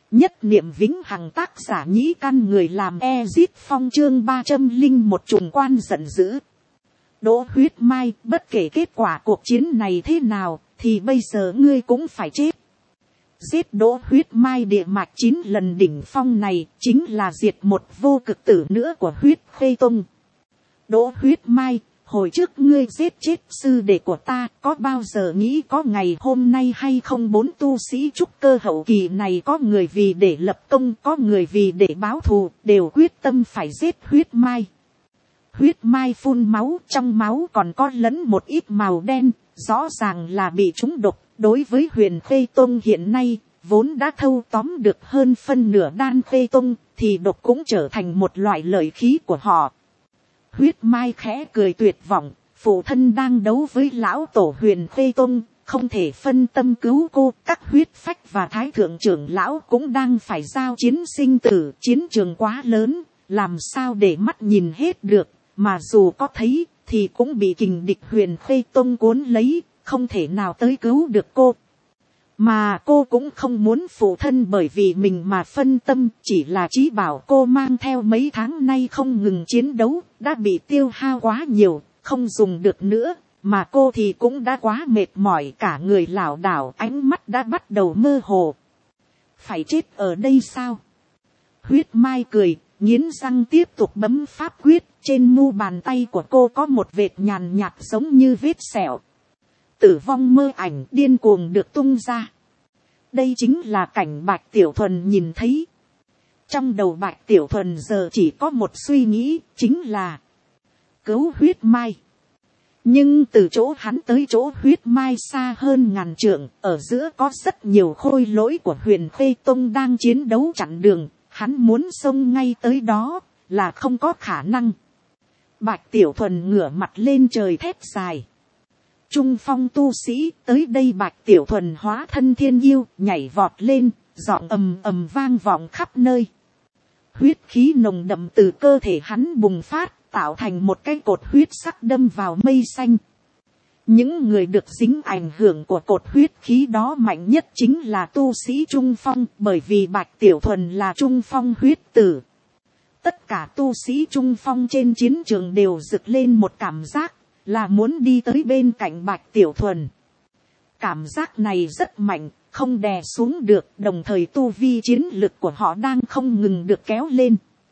Nhất niệm vĩnh hằng, tác giả Nhĩ Căn, người làm Ezit Phong, chương 301 trùng quan giận dữ. Đỗ Huyết Mai, bất kể kết quả cuộc chiến này thế nào, thì bây giờ ngươi cũng phải chết. Giết Đỗ Huyết Mai địa mạch 9 lần đỉnh phong này, chính là diệt một vô cực tử nữa của Huyết Khê Tông. Đỗ Huyết Mai, hồi trước ngươi giết chết sư đệ của ta, có bao giờ nghĩ có ngày hôm nay hay không? 4 tu sĩ trúc cơ hậu kỳ này, có người vì để lập công, có người vì để báo thù, đều quyết tâm phải giết Huyết Mai. Huyết Mai phun máu, trong máu còn có lẫn một ít màu đen, rõ ràng là bị trúng độc. Đối với Huyền Khê Tông hiện nay, vốn đã thâu tóm được hơn phân nửa Đan Khê Tông, thì độc cũng trở thành một loại lợi khí của họ. Huyết Mai khẽ cười tuyệt vọng, phụ thân đang đấu với lão tổ Huyền Khê Tông, không thể phân tâm cứu cô. Các huyết phách và thái thượng trưởng lão cũng đang phải giao chiến sinh tử, chiến trường quá lớn, làm sao để mắt nhìn hết được, mà dù có thấy thì cũng bị kình địch Huyền Khê Tông cuốn lấy, không thể nào tới cứu được cô. Mà cô cũng không muốn phụ thân bởi vì mình mà phân tâm, chỉ là Chí Bảo cô mang theo mấy tháng nay không ngừng chiến đấu, đã bị tiêu hao quá nhiều, không dùng được nữa, mà cô thì cũng đã quá mệt mỏi, cả người lảo đảo, ánh mắt đã bắt đầu mơ hồ. Phải chết ở đây sao? Huyết Mai cười, nghiến răng tiếp tục bấm pháp quyết, trên mu bàn tay của cô có một vệt nhàn nhạt giống như vết sẹo. Tử vong mơ ảnh điên cuồng được tung ra. Đây chính là cảnh Bạch Tiểu Thuần nhìn thấy. Trong đầu Bạch Tiểu Thuần giờ chỉ có một suy nghĩ, chính là cứu Huyết Mai. Nhưng từ chỗ hắn tới chỗ Huyết Mai xa hơn ngàn trượng, ở giữa có rất nhiều khôi lỗi của Huyền Khê Tông đang chiến đấu chặn đường, hắn muốn xông ngay tới đó là không có khả năng. Bạch Tiểu Thuần ngửa mặt lên trời thét dài. Trung phong tu sĩ, tới đây! Bạch Tiểu Thuần hóa thân thiên yêu, nhảy vọt lên, giọng ầm ầm vang vọng khắp nơi. Huyết khí nồng đậm từ cơ thể hắn bùng phát, tạo thành một cái cột huyết sắc đâm vào mây xanh. Những người được dính ảnh hưởng của cột huyết khí đó mạnh nhất chính là tu sĩ trung phong, bởi vì Bạch Tiểu Thuần là trung phong huyết tử. Tất cả tu sĩ trung phong trên chiến trường đều rực lên một cảm giác, là muốn đi tới bên cạnh Bạch Tiểu Thuần. Cảm giác này rất mạnh, không đè xuống được, đồng thời tu vi chiến lực của họ đang không ngừng được kéo lên.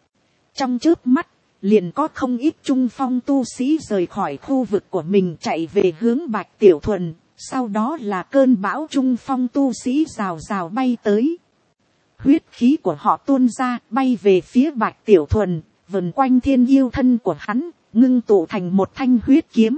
Trong chớp mắt, liền có không ít trung phong tu sĩ rời khỏi khu vực của mình chạy về hướng Bạch Tiểu Thuần, sau đó là cơn bão trung phong tu sĩ rào rào bay tới. Huyết khí của họ tuôn ra, bay về phía Bạch Tiểu Thuần, vần quanh thiên yêu thân của hắn, ngưng tụ thành một thanh huyết kiếm.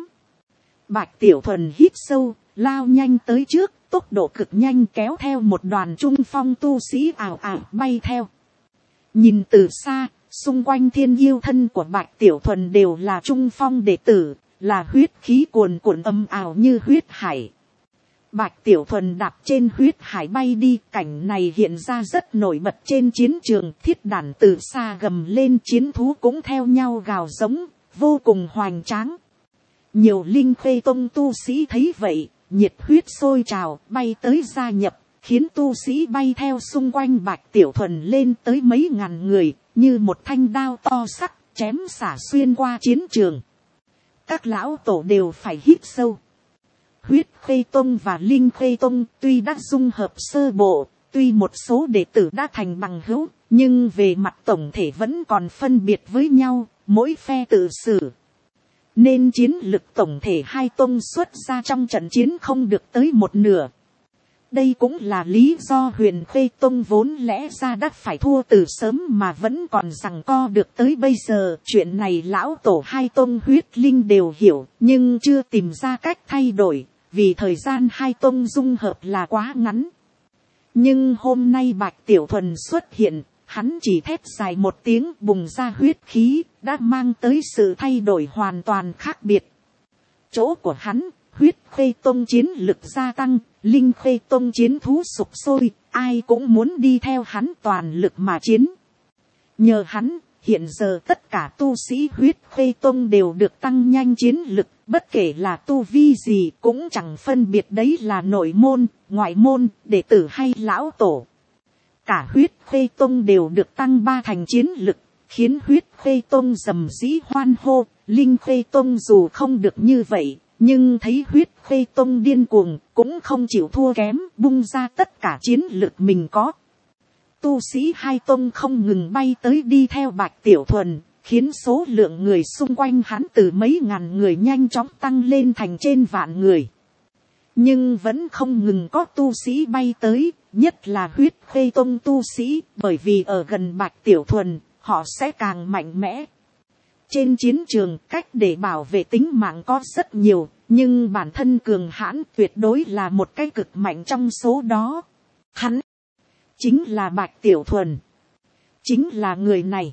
Bạch Tiểu Thuần hít sâu, lao nhanh tới trước, tốc độ cực nhanh, kéo theo một đoàn trung phong tu sĩ ảo ảo bay theo. Nhìn từ xa, xung quanh thiên yêu thân của Bạch Tiểu Thuần đều là trung phong đệ tử, là huyết khí cuồn cuộn âm ảo như huyết hải. Bạch Tiểu Thuần đạp trên huyết hải bay đi, cảnh này hiện ra rất nổi bật trên chiến trường. Thiết đản từ xa gầm lên, chiến thú cũng theo nhau gào giống, vô cùng hoành tráng. Nhiều Linh Khê Tông tu sĩ thấy vậy, nhiệt huyết sôi trào, bay tới gia nhập, khiến tu sĩ bay theo xung quanh Bạch Tiểu Thuần lên tới mấy ngàn người, như một thanh đao to sắc, chém xả xuyên qua chiến trường. Các lão tổ đều phải hít sâu. Huyết Khê Tông và Linh Khê Tông tuy đã dung hợp sơ bộ, tuy một số đệ tử đã thành bằng hữu, nhưng về mặt tổng thể vẫn còn phân biệt với nhau, mỗi phe tự xử. Nên chiến lực tổng thể hai tông xuất ra trong trận chiến không được tới một nửa. Đây cũng là lý do Huyền Khê Tông vốn lẽ ra đã phải thua từ sớm mà vẫn còn giằng co được tới bây giờ. Chuyện này lão tổ hai tông huyết linh đều hiểu, nhưng chưa tìm ra cách thay đổi, vì thời gian hai tông dung hợp là quá ngắn. Nhưng hôm nay Bạch Tiểu Thuần xuất hiện, hắn chỉ thét dài một tiếng bùng ra huyết khí, đã mang tới sự thay đổi hoàn toàn khác biệt. Chỗ của hắn, Huyết Khê Tông chiến lực gia tăng, Linh Khê Tông chiến thú sục sôi, ai cũng muốn đi theo hắn toàn lực mà chiến. Nhờ hắn, hiện giờ tất cả tu sĩ Huyết Khê Tông đều được tăng nhanh chiến lực, bất kể là tu vi gì cũng chẳng phân biệt đấy là nội môn, ngoại môn, đệ tử hay lão tổ. cả huyết khê tông đều được tăng 3 thành chiến lực, khiến huyết khê tông rầm rĩ hoan hô. Linh khê tông dù không được như vậy, nhưng thấy huyết khê tông điên cuồng, cũng không chịu thua kém, bung ra tất cả chiến lực mình có. Tu sĩ hai tông không ngừng bay tới đi theo Bạch Tiểu Thuần, khiến số lượng người xung quanh hắn từ mấy ngàn người nhanh chóng tăng lên thành trên vạn người. Nhưng vẫn không ngừng có tu sĩ bay tới, nhất là huyết khê tông tu sĩ, bởi vì ở gần Bạch Tiểu Thuần, họ sẽ càng mạnh mẽ. Trên chiến trường, cách để bảo vệ tính mạng có rất nhiều, nhưng bản thân cường hãn tuyệt đối là một cái cực mạnh trong số đó. Hắn chính là Bạch Tiểu Thuần, chính là người này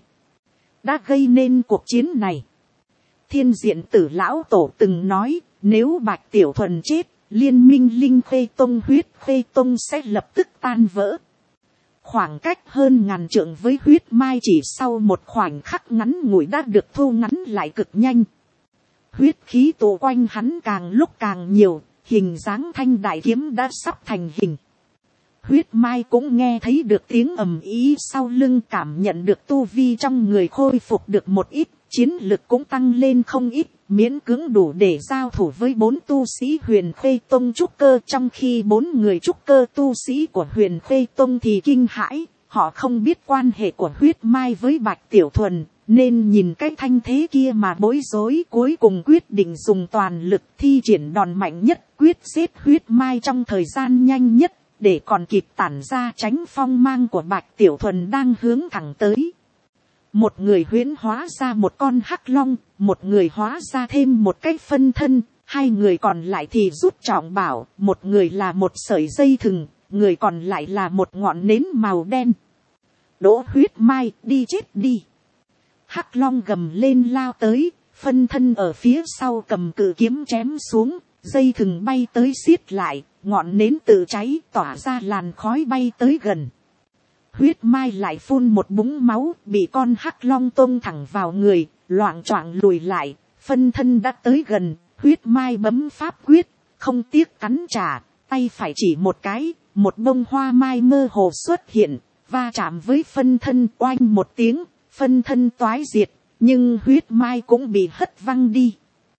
đã gây nên cuộc chiến này. Thiên Diện Tử lão tổ từng nói, nếu Bạch Tiểu Thuần chết, liên minh Linh Khê Tông huyết Khê Tông sẽ lập tức tan vỡ. Khoảng cách hơn ngàn trượng với huyết mai chỉ sau một khoảnh khắc ngắn ngủi đã được thu ngắn lại cực nhanh. Huyết khí tụ quanh hắn càng lúc càng nhiều, hình dáng thanh đại kiếm đã sắp thành hình. Huyết mai cũng nghe thấy được tiếng ầm ĩ sau lưng, cảm nhận được tu vi trong người khôi phục được một ít, chiến lực cũng tăng lên không ít, miễn cưỡng đủ để giao thủ với 4 tu sĩ Huyền Khê Tông trúc cơ, trong khi 4 người trúc cơ tu sĩ của Huyền Khê Tông thì kinh hãi, họ không biết quan hệ của huyết mai với Bạch Tiểu Thuần, nên nhìn cái thanh thế kia mà bối rối, cuối cùng quyết định dùng toàn lực thi triển đòn mạnh nhất, quyết giết huyết mai trong thời gian nhanh nhất, để còn kịp tản ra tránh phong mang của Bạch Tiểu Thuần đang hướng thẳng tới. Một người huyễn hóa ra một con hắc long, một người hóa ra thêm một cái phân thân, 2 người còn lại thì rút trọng bảo, một người là một sợi dây thừng, người còn lại là một ngọn nến màu đen. Đỗ huyết mai, đi chết đi. Hắc long gầm lên lao tới, phân thân ở phía sau cầm cự kiếm chém xuống, dây thừng bay tới xiết lại, ngọn nến tự cháy tỏa ra làn khói bay tới gần. Huyết mai lại phun một búng máu, bị con hắc long tông thẳng vào người, loạng choạng lùi lại, phân thân đã tới gần, huyết mai bấm pháp quyết, không tiếc cắn trả, tay phải chỉ một cái, một bông hoa mai mơ hồ xuất hiện, va chạm với phân thân, oanh một tiếng, phân thân toái diệt, nhưng huyết mai cũng bị hất văng đi.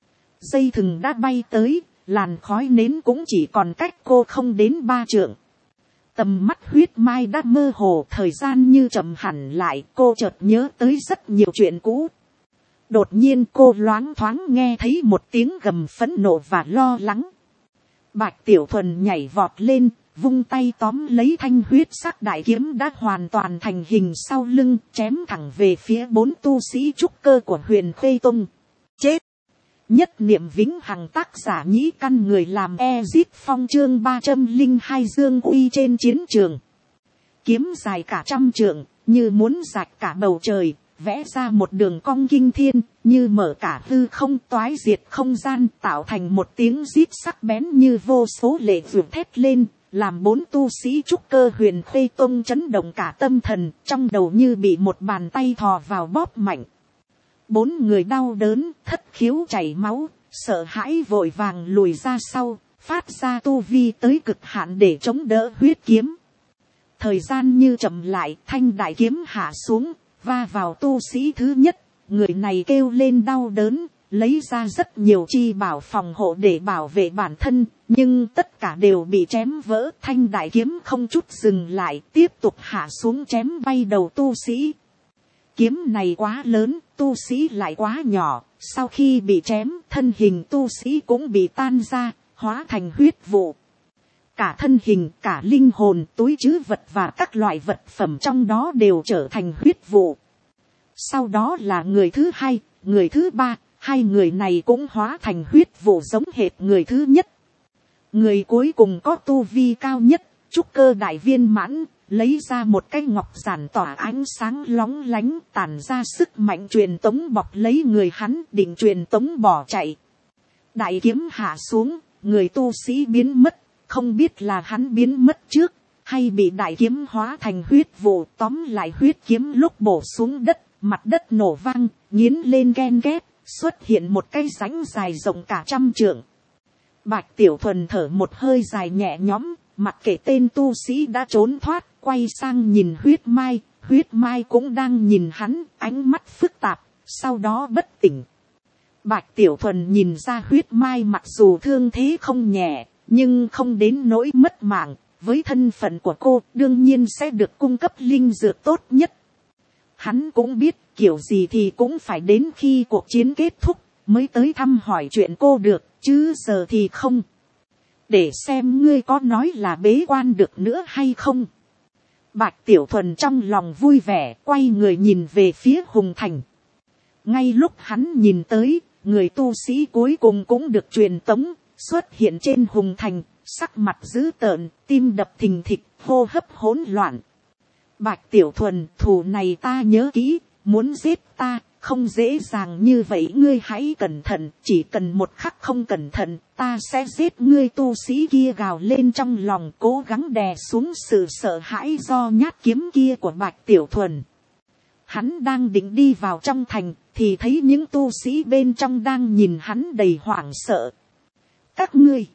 Dây thừng đã bay tới, làn khói nến cũng chỉ còn cách cô không đến 3 trượng. Tầm mắt huyết mai đã mơ hồ, thời gian như chậm hẳn lại, cô chợt nhớ tới rất nhiều chuyện cũ. Đột nhiên cô loáng thoáng nghe thấy một tiếng gầm phẫn nộ và lo lắng. Bạch Tiểu Thuần nhảy vọt lên, vung tay tóm lấy thanh huyết sắc đại kiếm đã hoàn toàn thành hình sau lưng, chém thẳng về phía 4 tu sĩ trúc cơ của Huyền Khê Tông. Chết! Nhất niệm vĩnh hằng, tác giả Nhĩ Căn, người làm Ezit Phong, chương 302 Dương uy trên chiến trường. Kiếm dài cả 100 trượng, như muốn rạch cả bầu trời, vẽ ra một đường cong kinh thiên, như mở cả hư không, toái diệt không gian, tạo thành một tiếng rít sắc bén như vô số lệ vượt thét lên, làm 4 tu sĩ trúc cơ Huyền Khê Tông chấn động cả tâm thần, trong đầu như bị một bàn tay thò vào bóp mạnh. 4 người đau đớn, thất khiếu chảy máu, sợ hãi vội vàng lùi ra sau, phát ra tu vi tới cực hạn để chống đỡ huyết kiếm. Thời gian như chậm lại, thanh đại kiếm hạ xuống, va vào tu sĩ thứ nhất, người này kêu lên đau đớn, lấy ra rất nhiều chi bảo phòng hộ để bảo vệ bản thân, nhưng tất cả đều bị chém vỡ. Thanh đại kiếm không chút dừng lại, tiếp tục hạ xuống chém bay đầu tu sĩ. Kiếm này quá lớn, tu sĩ lại quá nhỏ, sau khi bị chém, thân hình tu sĩ cũng bị tan ra, hóa thành huyết vụ. Cả thân hình, cả linh hồn, túi trữ vật và các loại vật phẩm trong đó đều trở thành huyết vụ. Sau đó là người thứ hai, người thứ ba, 2 người này cũng hóa thành huyết vụ giống hệt người thứ nhất. Người cuối cùng có tu vi cao nhất, trúc cơ đại viên mãn, lấy ra một cái ngọc giản tỏa ánh sáng lóng lánh, tản ra sức mạnh truyền tống bọc lấy người hắn, định truyền tống bỏ chạy. Đại kiếm hạ xuống, người tu sĩ biến mất, không biết là hắn biến mất trước, hay bị đại kiếm hóa thành huyết vụ. Tóm lại huyết kiếm lúc bổ xuống đất, mặt đất nổ vang, nghiến lên ghen ghét, xuất hiện một cái rãnh dài rộng cả 100 trượng. Bạch Tiểu Thuần thở một hơi dài nhẹ nhõm, mặc kệ tên tu sĩ đã trốn thoát, quay sang nhìn huyết mai cũng đang nhìn hắn, ánh mắt phức tạp, sau đó bất tỉnh. Bạch Tiểu Thuần nhìn ra huyết mai mặc dù thương thế không nhẹ, nhưng không đến nỗi mất mạng, với thân phận của cô đương nhiên sẽ được cung cấp linh dược tốt nhất. Hắn cũng biết kiểu gì thì cũng phải đến khi cuộc chiến kết thúc mới tới thăm hỏi chuyện cô được, chứ giờ thì không. Để xem ngươi có nói là bế quan được nữa hay không. Bạch Tiểu Thuần trong lòng vui vẻ, quay người nhìn về phía Hùng Thành. Ngay lúc hắn nhìn tới, người tu sĩ cuối cùng cũng được truyền tống, xuất hiện trên Hùng Thành, sắc mặt dữ tợn, tim đập thình thịch, hô hấp hỗn loạn. Bạch Tiểu Thuần, thù này ta nhớ kỹ, muốn giết ta, không dễ dàng như vậy, ngươi hãy cẩn thận, chỉ cần một khắc không cẩn thận, ta sẽ giết ngươi. Tu sĩ kia gào lên trong lòng, cố gắng đè xuống sự sợ hãi do nhát kiếm kia của Bạch Tiểu Thuần. Hắn đang định đi vào trong thành, thì thấy những tu sĩ bên trong đang nhìn hắn đầy hoảng sợ. Các ngươi,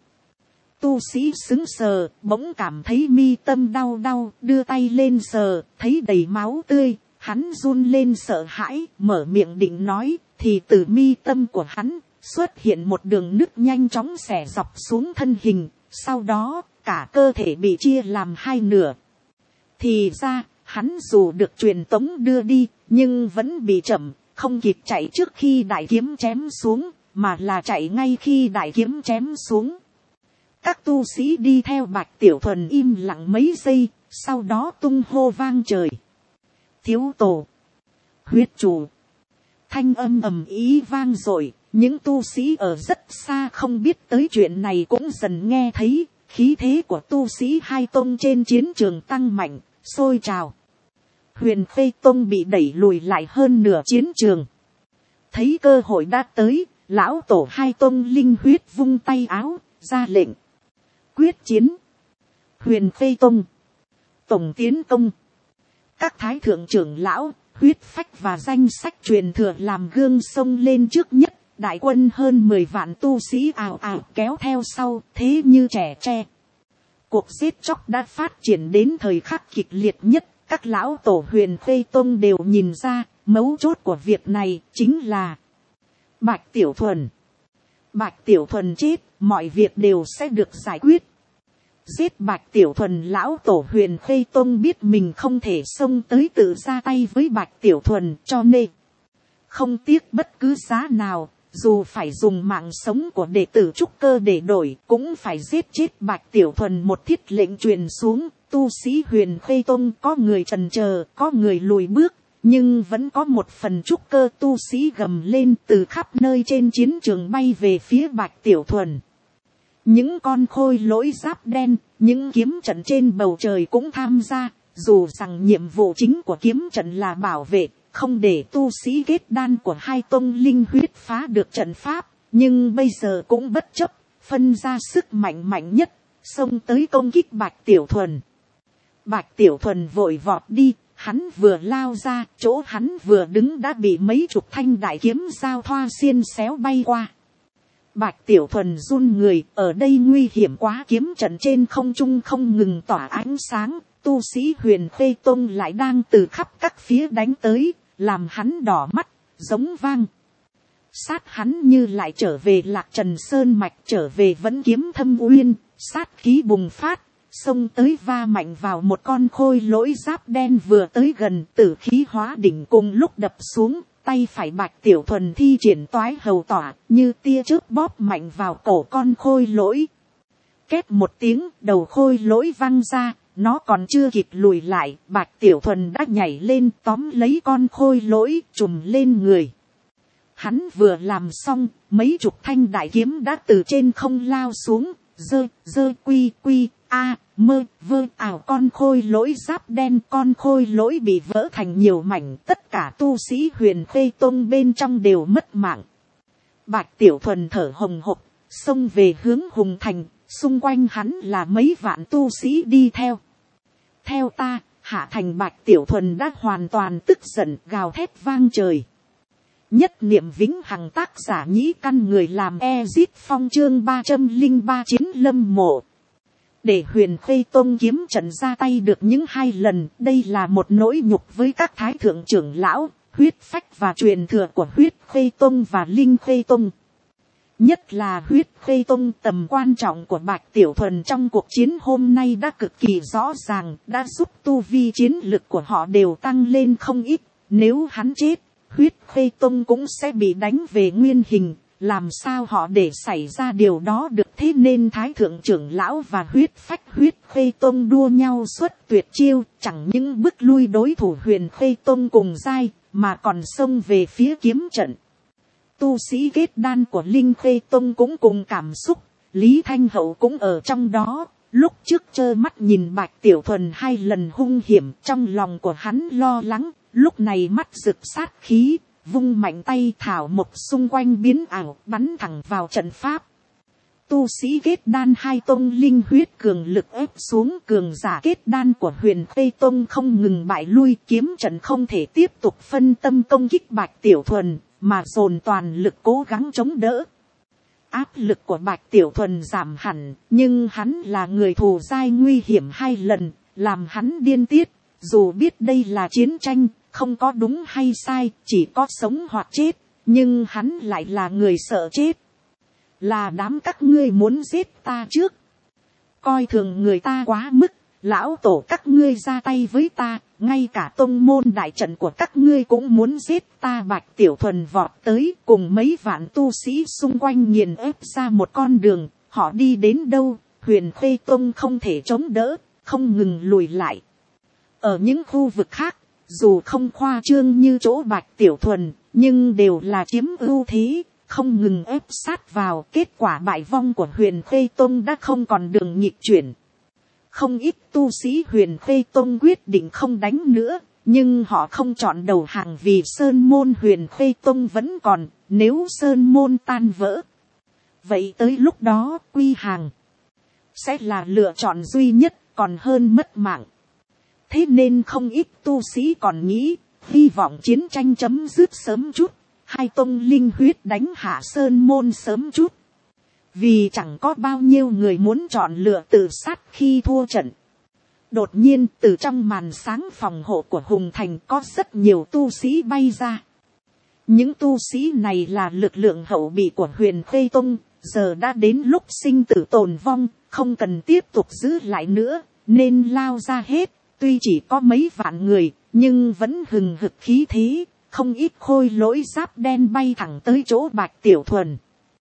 tu sĩ sững sờ, bỗng cảm thấy mi tâm đau đau, đưa tay lên sờ, thấy đầy máu tươi. Hắn run lên sợ hãi, mở miệng định nói, thì từ mi tâm của hắn xuất hiện một đường nứt nhanh chóng xẻ dọc xuống thân hình, sau đó cả cơ thể bị chia làm hai nửa. Thì ra, hắn dù được truyền tống đưa đi, nhưng vẫn bị chậm, không kịp chạy trước khi đại kiếm chém xuống, mà là chạy ngay khi đại kiếm chém xuống. Các tu sĩ đi theo Bạch Tiểu Thuần im lặng mấy giây, sau đó tung hô vang trời. Thiếu tổ, huyết chủ, thanh âm ầm ý vang dội. Những tu sĩ ở rất xa không biết tới chuyện này cũng dần nghe thấy, khí thế của tu sĩ hai tông trên chiến trường tăng mạnh, sôi trào. Huyền Phê Tông bị đẩy lùi lại hơn nửa chiến trường. Thấy cơ hội đã tới, lão tổ hai tông linh huyết vung tay áo, ra lệnh. Quyết chiến. Huyền Phê Tông, tổng tiến công. Các thái thượng trưởng lão, huyết phách và danh sách truyền thừa làm gương sông lên trước nhất. Đại quân hơn 10 vạn tu sĩ ào ào kéo theo sau, thế như trẻ tre. Cuộc giết chóc đã phát triển đến thời khắc kịch liệt nhất. Các lão tổ Huyền Phê Tông đều nhìn ra, mấu chốt của việc này chính là Bạch Tiểu Thuần. Bạch Tiểu Thuần chết, mọi việc đều sẽ được giải quyết. Giết Bạch Tiểu Thuần, lão tổ Huyền Phê Tông biết mình không thể xông tới tự ra tay với Bạch Tiểu Thuần, cho nên không tiếc bất cứ giá nào, dù phải dùng mạng sống của đệ tử trúc cơ để đổi, cũng phải giết chết Bạch Tiểu Thuần. Một thiết lệnh truyền xuống, tu sĩ Huyền Phê Tông có người chần chờ, có người lùi bước, nhưng vẫn có một phần trúc cơ tu sĩ gầm lên từ khắp nơi trên chiến trường bay về phía Bạch Tiểu Thuần. Những con khôi lỗi giáp đen, những kiếm trận trên bầu trời cũng tham gia, dù rằng nhiệm vụ chính của kiếm trận là bảo vệ, không để tu sĩ kết đan của hai tông linh huyết phá được trận pháp, nhưng bây giờ cũng bất chấp, phân ra sức mạnh mạnh nhất, xông tới công kích Bạch Tiểu Thuần. Bạch Tiểu Thuần vội vọt đi, hắn vừa lao ra, chỗ hắn vừa đứng đã bị mấy chục thanh đại kiếm giao thoa xiên xéo bay qua. Bạch Tiểu Thuần run người, ở đây nguy hiểm quá, kiếm trận trên không trung không ngừng tỏa ánh sáng, tu sĩ Huyền Phê Tông lại đang từ khắp các phía đánh tới, làm hắn đỏ mắt, giống vang. Sát hắn như lại trở về Lạc Trần Sơn Mạch, trở về Vẫn Kiếm Thâm Uyên, sát khí bùng phát, xông tới va mạnh vào một con khôi lỗi giáp đen vừa tới gần, tử khí hóa đỉnh cùng lúc đập xuống. Tay phải Bạch Tiểu Thuần thi triển toái hầu tỏa, như tia chớp bóp mạnh vào cổ con khôi lỗi. Két một tiếng, đầu khôi lỗi văng ra, nó còn chưa kịp lùi lại, Bạch Tiểu Thuần đã nhảy lên tóm lấy con khôi lỗi, trùm lên người. Hắn vừa làm xong, mấy chục thanh đại kiếm đã từ trên không lao xuống, dơ quy a mơ vơ ảo con khôi lỗi giáp đen. Con khôi lỗi bị vỡ thành nhiều mảnh, tất cả tu sĩ Huyền Phê Tông bên trong đều mất mạng. Bạch Tiểu Thuần thở hồng hộc, xông về hướng Hùng Thành, xung quanh hắn là mấy vạn tu sĩ đi theo. Theo ta, hạ thành. Bạch Tiểu Thuần đã hoàn toàn tức giận, gào thét vang trời. Nhất niệm vĩnh hằng, tác giả Nhĩ Căn, người làm Ezit Phong, chương 303 chiến lâm mộ. để Huyền Khê Tông kiếm trận ra tay được những 2 lần, đây là một nỗi nhục với các thái thượng trưởng lão, huyết phách và truyền thừa của Huyết Khê Tông và Linh Khê Tông. Nhất là Huyết Khê Tông, tầm quan trọng của Bạch Tiểu Thuần trong cuộc chiến hôm nay đã cực kỳ rõ ràng, đã giúp tu vi chiến lực của họ đều tăng lên không ít. Nếu hắn chết, Huyết Khê Tông cũng sẽ bị đánh về nguyên hình, làm sao họ để xảy ra điều đó được. Thế nên Thái Thượng trưởng lão và huyết phách Huyết Khê Tông đua nhau xuất tuyệt chiêu, chẳng những bức lui đối thủ Huyền Khê Tông cùng giai, mà còn xông về phía kiếm trận. Tu sĩ kết đan của Linh Khê Tông cũng cùng cảm xúc, Lý Thanh Hậu cũng ở trong đó. Lúc trước trơ mắt nhìn Bạch Tiểu Thuần 2 lần hung hiểm, trong lòng của hắn lo lắng, lúc này mắt rực sát khí, vung mạnh tay thảo mộc xung quanh biến ảo, bắn thẳng vào trận pháp. Tu sĩ kết đan 2 tông linh huyết cường lực ép xuống, cường giả kết đan của Huyền Khê Tông không ngừng bại lui, kiếm trận không thể tiếp tục phân tâm công kích Bạch Tiểu Thuần, mà dồn toàn lực cố gắng chống đỡ. Áp lực của Bạch Tiểu Thuần giảm hẳn, nhưng hắn là người thù dai nguy hiểm 2 lần, làm hắn điên tiết. Dù biết đây là chiến tranh, không có đúng hay sai, chỉ có sống hoặc chết, nhưng hắn lại là người sợ chết. Là đám các ngươi muốn giết ta trước, coi thường người ta quá mức, lão tổ các ngươi ra tay với ta, ngay cả tông môn đại trận của các ngươi cũng muốn giết ta. Bạch Tiểu Thuần vọt tới, cùng mấy vạn tu sĩ xung quanh nghiền ép ra một con đường. Họ đi đến đâu, Huyền Khê Tông không thể chống đỡ, không ngừng lùi lại. Ở những khu vực khác, dù không khoa trương như chỗ Bạch Tiểu Thuần, nhưng đều là chiếm ưu thế, không ngừng ép sát vào. Kết quả bại vong của Huyền Khê Tông đã không còn đường nghịch chuyển. Không ít tu sĩ Huyền Khê Tông quyết định không đánh nữa, nhưng họ không chọn đầu hàng vì sơn môn Huyền Khê Tông vẫn còn, nếu sơn môn tan vỡ, vậy tới lúc đó quy hàng sẽ là lựa chọn duy nhất, còn hơn mất mạng. Thế nên không ít tu sĩ còn nghĩ, hy vọng chiến tranh chấm dứt sớm chút, 2 tông linh huyết đánh hạ sơn môn sớm chút. Vì chẳng có bao nhiêu người muốn chọn lựa tự sát khi thua trận. Đột nhiên từ trong màn sáng phòng hộ của Hùng Thành có rất nhiều tu sĩ bay ra. Những tu sĩ này là lực lượng hậu bị của Huyền Khê Tông, giờ đã đến lúc sinh tử tồn vong, không cần tiếp tục giữ lại nữa, nên lao ra hết. Tuy chỉ có mấy vạn người, nhưng vẫn hừng hực khí thế, không ít khôi lỗi giáp đen bay thẳng tới chỗ Bạch Tiểu Thuần.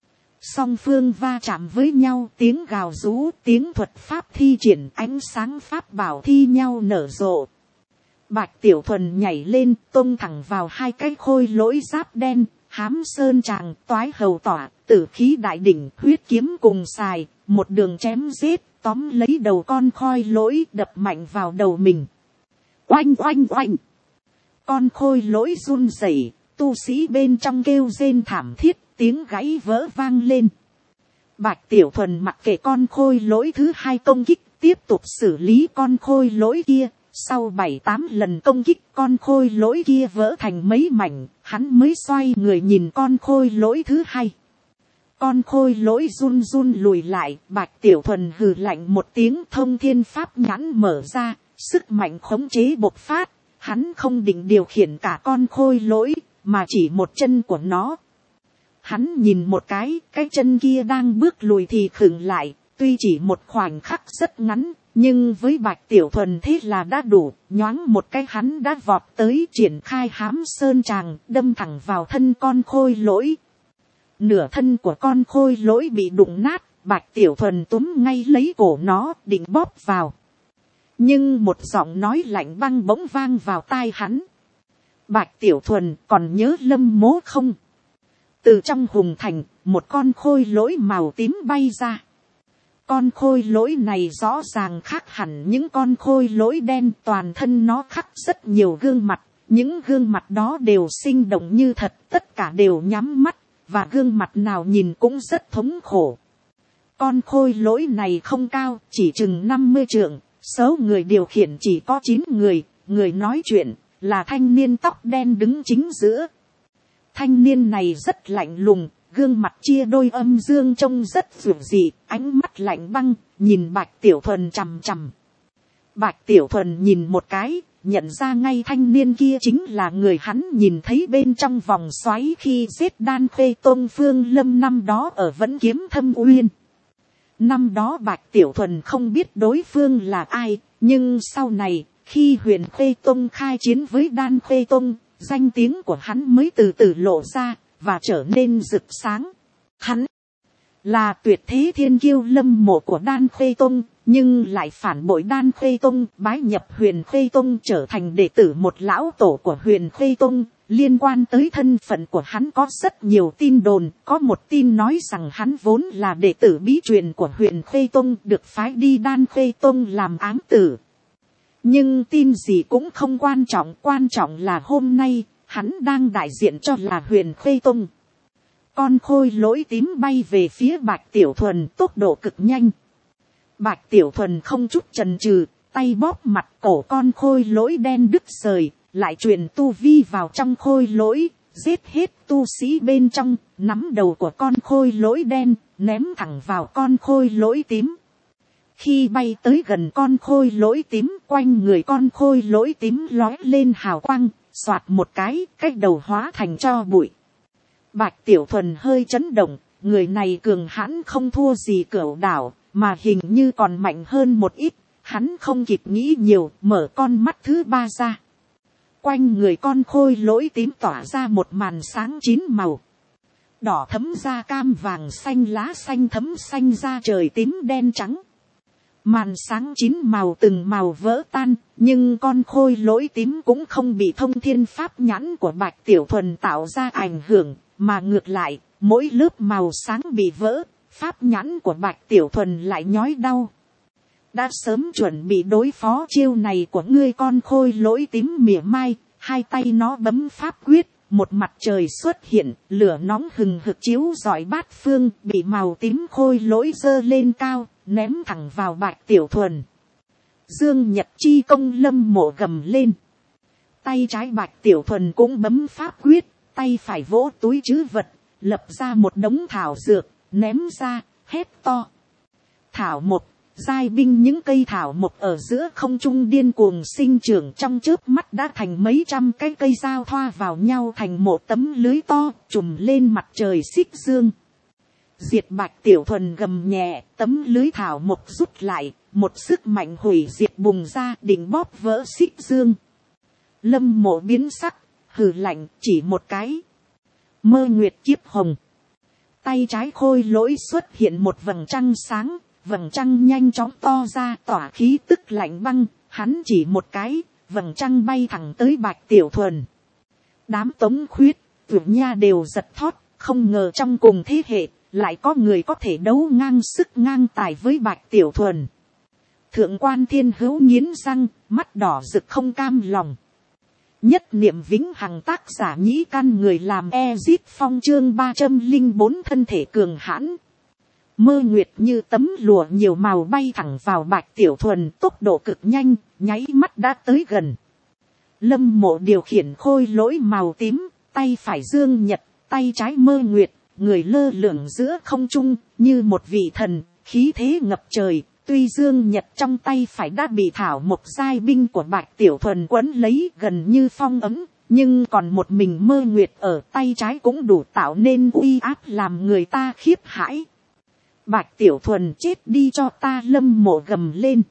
Song phương va chạm với nhau, tiếng gào rú, tiếng thuật pháp thi triển, ánh sáng pháp bảo thi nhau nở rộ. Bạch Tiểu Thuần nhảy lên, tông thẳng vào 2 cái khôi lỗi giáp đen, hám sơn tràng, toái hầu tỏa, tử khí đại đỉnh, huyết kiếm cùng xài, một đường chém giết, tóm lấy đầu con khôi lỗi đập mạnh vào đầu mình. Oanh oanh oanh! Con khôi lỗi run rẩy, tu sĩ bên trong kêu rên thảm thiết, tiếng gãy vỡ vang lên. Bạch Tiểu Thuần mặc kệ con khôi lỗi thứ 2 công kích, tiếp tục xử lý con khôi lỗi kia. Sau 7-8 lần công kích, con khôi lỗi kia vỡ thành mấy mảnh, hắn mới xoay người nhìn con khôi lỗi thứ 2. Con khôi lỗi run run lùi lại, Bạch Tiểu Thuần hừ lạnh một tiếng, thông thiên pháp nhãn mở ra, sức mạnh khống chế bộc phát. Hắn không định điều khiển cả con khôi lỗi, mà chỉ một chân của nó. Hắn nhìn một cái chân kia đang bước lùi thì khựng lại, tuy chỉ một khoảnh khắc rất ngắn, nhưng với Bạch Tiểu Thuần thế là đã đủ. Nhoáng một cái hắn đã vọt tới, triển khai hám sơn tràng, đâm thẳng vào thân con khôi lỗi. Nửa thân của con khôi lỗi bị đụng nát, Bạch Tiểu Thuần túm ngay lấy cổ nó, định bóp vào. Nhưng một giọng nói lạnh băng bỗng vang vào tai hắn. Bạch Tiểu Thuần, còn nhớ Lâm Mố không? Từ trong Hùng Thành, một con khôi lỗi màu tím bay ra. Con khôi lỗi này rõ ràng khác hẳn những con khôi lỗi đen, toàn thân nó khắc rất nhiều gương mặt. Những gương mặt đó đều sinh động như thật, tất cả đều nhắm mắt, và gương mặt nào nhìn cũng rất thống khổ. Con khôi lỗi này không cao, chỉ chừng 50 trượng, số người điều khiển chỉ có 9 người, người nói chuyện là thanh niên tóc đen đứng chính giữa. Thanh niên này rất lạnh lùng, gương mặt chia đôi âm dương trông rất dịu dị, ánh mắt lạnh băng, nhìn Bạch Tiểu Thuần chằm chằm. Bạch Tiểu Thuần nhìn một cái, nhận ra ngay thanh niên kia chính là người hắn nhìn thấy bên trong vòng xoáy khi giết Đan Khê Tôn Phương Lâm năm đó ở Vẫn Kiếm Thâm Uyên. Năm đó Bạch Tiểu Thuần không biết đối phương là ai, nhưng sau này, khi Huyền Khê Tông khai chiến với Đan Khê Tông, danh tiếng của hắn mới từ từ lộ ra, và trở nên rực sáng. Hắn là tuyệt thế thiên kiêu Lâm Mộ của Đan Khê Tông, nhưng lại phản bội Đan Khê Tông, bái nhập Huyền Khê Tông, trở thành đệ tử một lão tổ của Huyền Khê Tông. Liên quan tới thân phận của hắn có rất nhiều tin đồn, có một tin nói rằng hắn vốn là đệ tử bí truyền của Huyền Khê Tông, được phái đi Đan Khê Tông làm ám tử. Nhưng tin gì cũng không quan trọng là hôm nay, hắn đang đại diện cho là Huyền Khê Tông. Con khôi lỗi tím bay về phía Bạch Tiểu Thuần tốc độ cực nhanh. Bạch Tiểu Thuần không chút chần chừ, tay bóp mặt cổ con khôi lỗi đen đứt rời, lại truyền tu vi vào trong khôi lỗi, giết hết tu sĩ bên trong, nắm đầu của con khôi lỗi đen, ném thẳng vào con khôi lỗi tím. Khi bay tới gần con khôi lỗi tím, quanh người con khôi lỗi tím lóe lên hào quang, xoạt một cái đầu hóa thành tro bụi. Bạch Tiểu Thuần hơi chấn động, người này cường hãn không thua gì Cửu Đảo, mà hình như còn mạnh hơn một ít. Hắn không kịp nghĩ nhiều, mở con mắt thứ ba ra. Quanh người con khôi lỗi tím tỏa ra một màn sáng 9 màu. Đỏ thấm da cam, vàng xanh, lá xanh thấm xanh da trời, tím đen trắng. Màn sáng 9 màu từng màu vỡ tan, nhưng con khôi lỗi tím cũng không bị thông thiên pháp nhãn của Bạch Tiểu Thuần tạo ra ảnh hưởng, mà ngược lại, mỗi lớp màu sáng bị vỡ, pháp nhãn của Bạch Tiểu Thuần lại nhói đau. Đã sớm chuẩn bị đối phó chiêu này của ngươi, con khôi lỗi tím mỉa mai, hai tay nó bấm pháp quyết, một mặt trời xuất hiện, lửa nóng hừng hực chiếu rọi bát phương, bị màu tím khôi lỗi giơ lên cao, ném thẳng vào Bạch Tiểu Thuần. Dương Nhật Chi công Lâm Mộ gầm lên. Tay trái Bạch Tiểu Thuần cũng bấm pháp quyết, tay phải vỗ túi trữ vật, lập ra một đống thảo dược, ném ra, hét to. Thảo mộc, giai binh. Những cây thảo mộc ở giữa không trung điên cuồng sinh trưởng, trong chớp mắt đã thành mấy trăm cái cây giao thoa vào nhau thành một tấm lưới to, trùm lên mặt trời xích dương. Diệt. Bạch Tiểu Thuần gầm nhẹ, tấm lưới thảo mộc rút lại, một sức mạnh hủy diệt bùng ra, định bóp vỡ xích dương. Lâm Mộ biến sắc, hừ lạnh, chỉ một cái. Mơ Nguyệt Kiếp Hồng. Tay trái khôi lỗi xuất hiện một vầng trăng sáng, vầng trăng nhanh chóng to ra, tỏa khí tức lạnh băng, hắn chỉ một cái, vầng trăng bay thẳng tới Bạch Tiểu Thuần. Đám Tống Khuyết, Tưởng Nha đều giật thót, không ngờ trong cùng thế hệ, lại có người có thể đấu ngang sức ngang tài với Bạch Tiểu Thuần. Thượng Quan Thiên Hữu nghiến răng, mắt đỏ rực không cam lòng. Nhất niệm vĩnh hằng, tác giả Nhĩ Căn, người làm Ezit Phong, chương 304, thân thể cường hãn. Mơ Nguyệt như tấm lụa nhiều màu bay thẳng vào Bạch Tiểu Thuần, tốc độ cực nhanh, nháy mắt đã tới gần. Lâm Mộ điều khiển khôi lỗi màu tím, tay phải Dương Nhật, tay trái Mơ Nguyệt, người lơ lửng giữa không trung như một vị thần, khí thế ngập trời. Tuy Dương Nhật trong tay phải đã bị thảo mộc giai binh của Bạch Tiểu Thuần quấn lấy gần như phong ấm, nhưng còn một mình Mơ Nguyệt ở tay trái cũng đủ tạo nên uy áp làm người ta khiếp hãi. Bạch Tiểu Thuần, chết đi cho ta! Lâm Mộ gầm lên.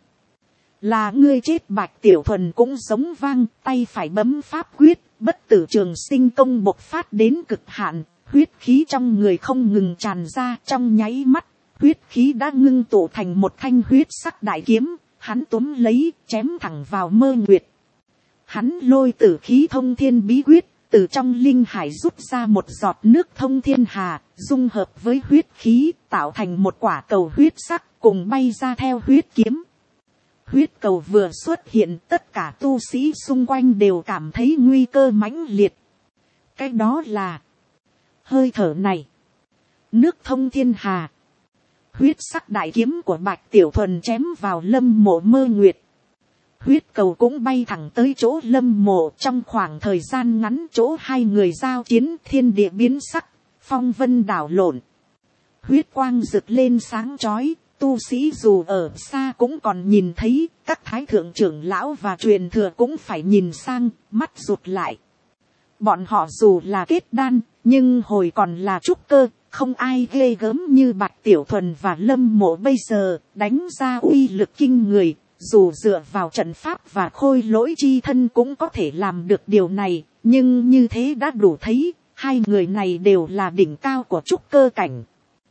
Là ngươi chết! Bạch Tiểu Thuần cũng giống vang, tay phải bấm pháp quyết, bất tử trường sinh công bộc phát đến cực hạn, huyết khí trong người không ngừng tràn ra. Trong nháy mắt, huyết khí đã ngưng tụ thành một thanh huyết sắc đại kiếm, hắn túm lấy, chém thẳng vào Mơ Nguyệt. Hắn lôi tử khí thông thiên bí quyết, từ trong linh hải rút ra một giọt nước thông thiên hà, dung hợp với huyết khí, tạo thành một quả cầu huyết sắc, cùng bay ra theo huyết kiếm. Huyết cầu vừa xuất hiện, tất cả tu sĩ xung quanh đều cảm thấy nguy cơ mãnh liệt. Cái đó là hơi thở này. Nước thông thiên hà. Huyết sắc đại kiếm của Bạch Tiểu Thuần chém vào Lâm Mộ, Mơ Nguyệt. Huyết cầu cũng bay thẳng tới chỗ Lâm Mộ. Trong khoảng thời gian ngắn, chỗ hai người giao chiến, thiên địa biến sắc, phong vân đảo lộn, huyết quang rực lên sáng chói, tu sĩ dù ở xa cũng còn nhìn thấy, các thái thượng trưởng lão và truyền thừa cũng phải nhìn sang, mắt rụt lại. Bọn họ dù là kết đan, nhưng hồi còn là trúc cơ, không ai ghê gớm như Bạch Tiểu Thuần và Lâm Mộ bây giờ, đánh ra uy lực kinh người, dù dựa vào trận pháp và khôi lỗi chi thân cũng có thể làm được điều này, nhưng như thế đã đủ thấy, hai người này đều là đỉnh cao của trúc cơ cảnh.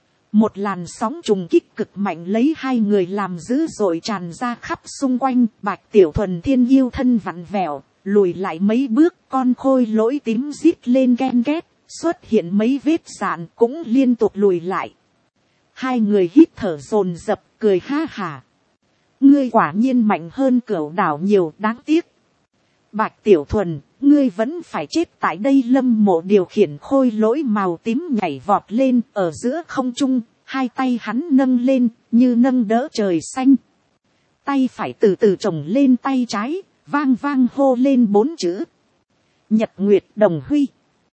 Một làn sóng trùng kích cực mạnh lấy hai người làm dữ dội tràn ra khắp xung quanh. Bạch Tiểu Thuần thiên yêu thân vặn vẹo, lùi lại mấy bước, con khôi lỗi tím rít lên ken két, xuất hiện mấy vết sạn cũng liên tục lùi lại. Hai người hít thở dồn dập, cười ha hả. Ngươi quả nhiên mạnh hơn Cửu Đảo nhiều, đáng tiếc. Bạch Tiểu Thuần, ngươi vẫn phải chết tại đây. Lâm Mộ điều khiển khôi lỗi màu tím nhảy vọt lên ở giữa không trung, hai tay hắn nâng lên như nâng đỡ trời xanh. Tay phải từ từ chồng lên tay trái, vang vang hô lên 4 chữ. Nhật Nguyệt Đồng Huy.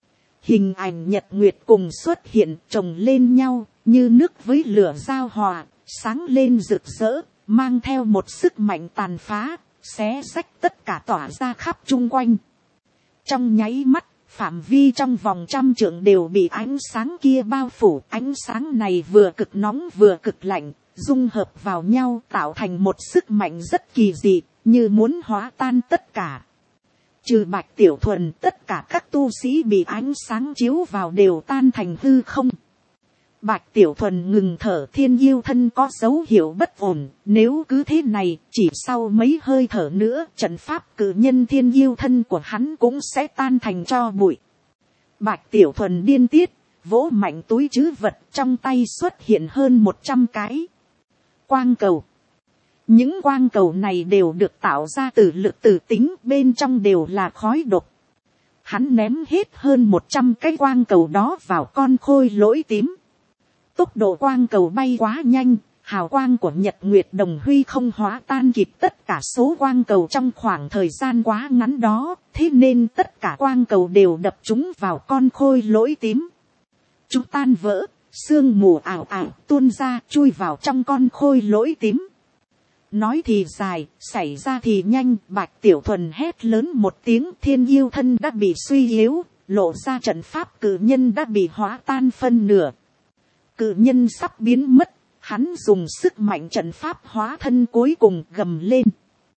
Hình ảnh Nhật Nguyệt cùng xuất hiện chồng lên nhau, như nước với lửa giao hòa, sáng lên rực rỡ, mang theo một sức mạnh tàn phá, xé rách tất cả tỏa ra khắp chung quanh. Trong nháy mắt, phạm vi trong vòng 100 trượng đều bị ánh sáng kia bao phủ. Ánh sáng này vừa cực nóng vừa cực lạnh, dung hợp vào nhau tạo thành một sức mạnh rất kỳ dị, như muốn hóa tan tất cả. Trừ Bạch Tiểu Thuần, tất cả các tu sĩ bị ánh sáng chiếu vào đều tan thành hư không. Bạch Tiểu Thuần ngừng thở, thiên yêu thân có dấu hiệu bất ổn, nếu cứ thế này, chỉ sau mấy hơi thở nữa, trận pháp cử nhân thiên yêu thân của hắn cũng sẽ tan thành tro bụi. Bạch Tiểu Thuần điên tiết, vỗ mạnh túi trữ vật, trong tay xuất hiện hơn 100 cái quang cầu. Những quang cầu này đều được tạo ra từ lực tử tính, bên trong đều là khói độc. Hắn ném hết hơn 100 cái quang cầu đó vào con khôi lỗi tím. Tốc độ quang cầu bay quá nhanh, hào quang của Nhật Nguyệt Đồng Huy không hóa tan kịp tất cả số quang cầu trong khoảng thời gian quá ngắn đó, thế nên tất cả quang cầu đều đập trúng vào con khôi lỗi tím. Chúng tan vỡ, sương mù ảo ảo tuôn ra chui vào trong con khôi lỗi tím. Nói thì dài, xảy ra thì nhanh, Bạch Tiểu Thuần hét lớn một tiếng, thiên yêu thân đã bị suy yếu, lộ ra trận pháp cử nhân đã bị hóa tan phân nửa. Cự nhân sắp biến mất, hắn dùng sức mạnh trận pháp hóa thân cuối cùng gầm lên.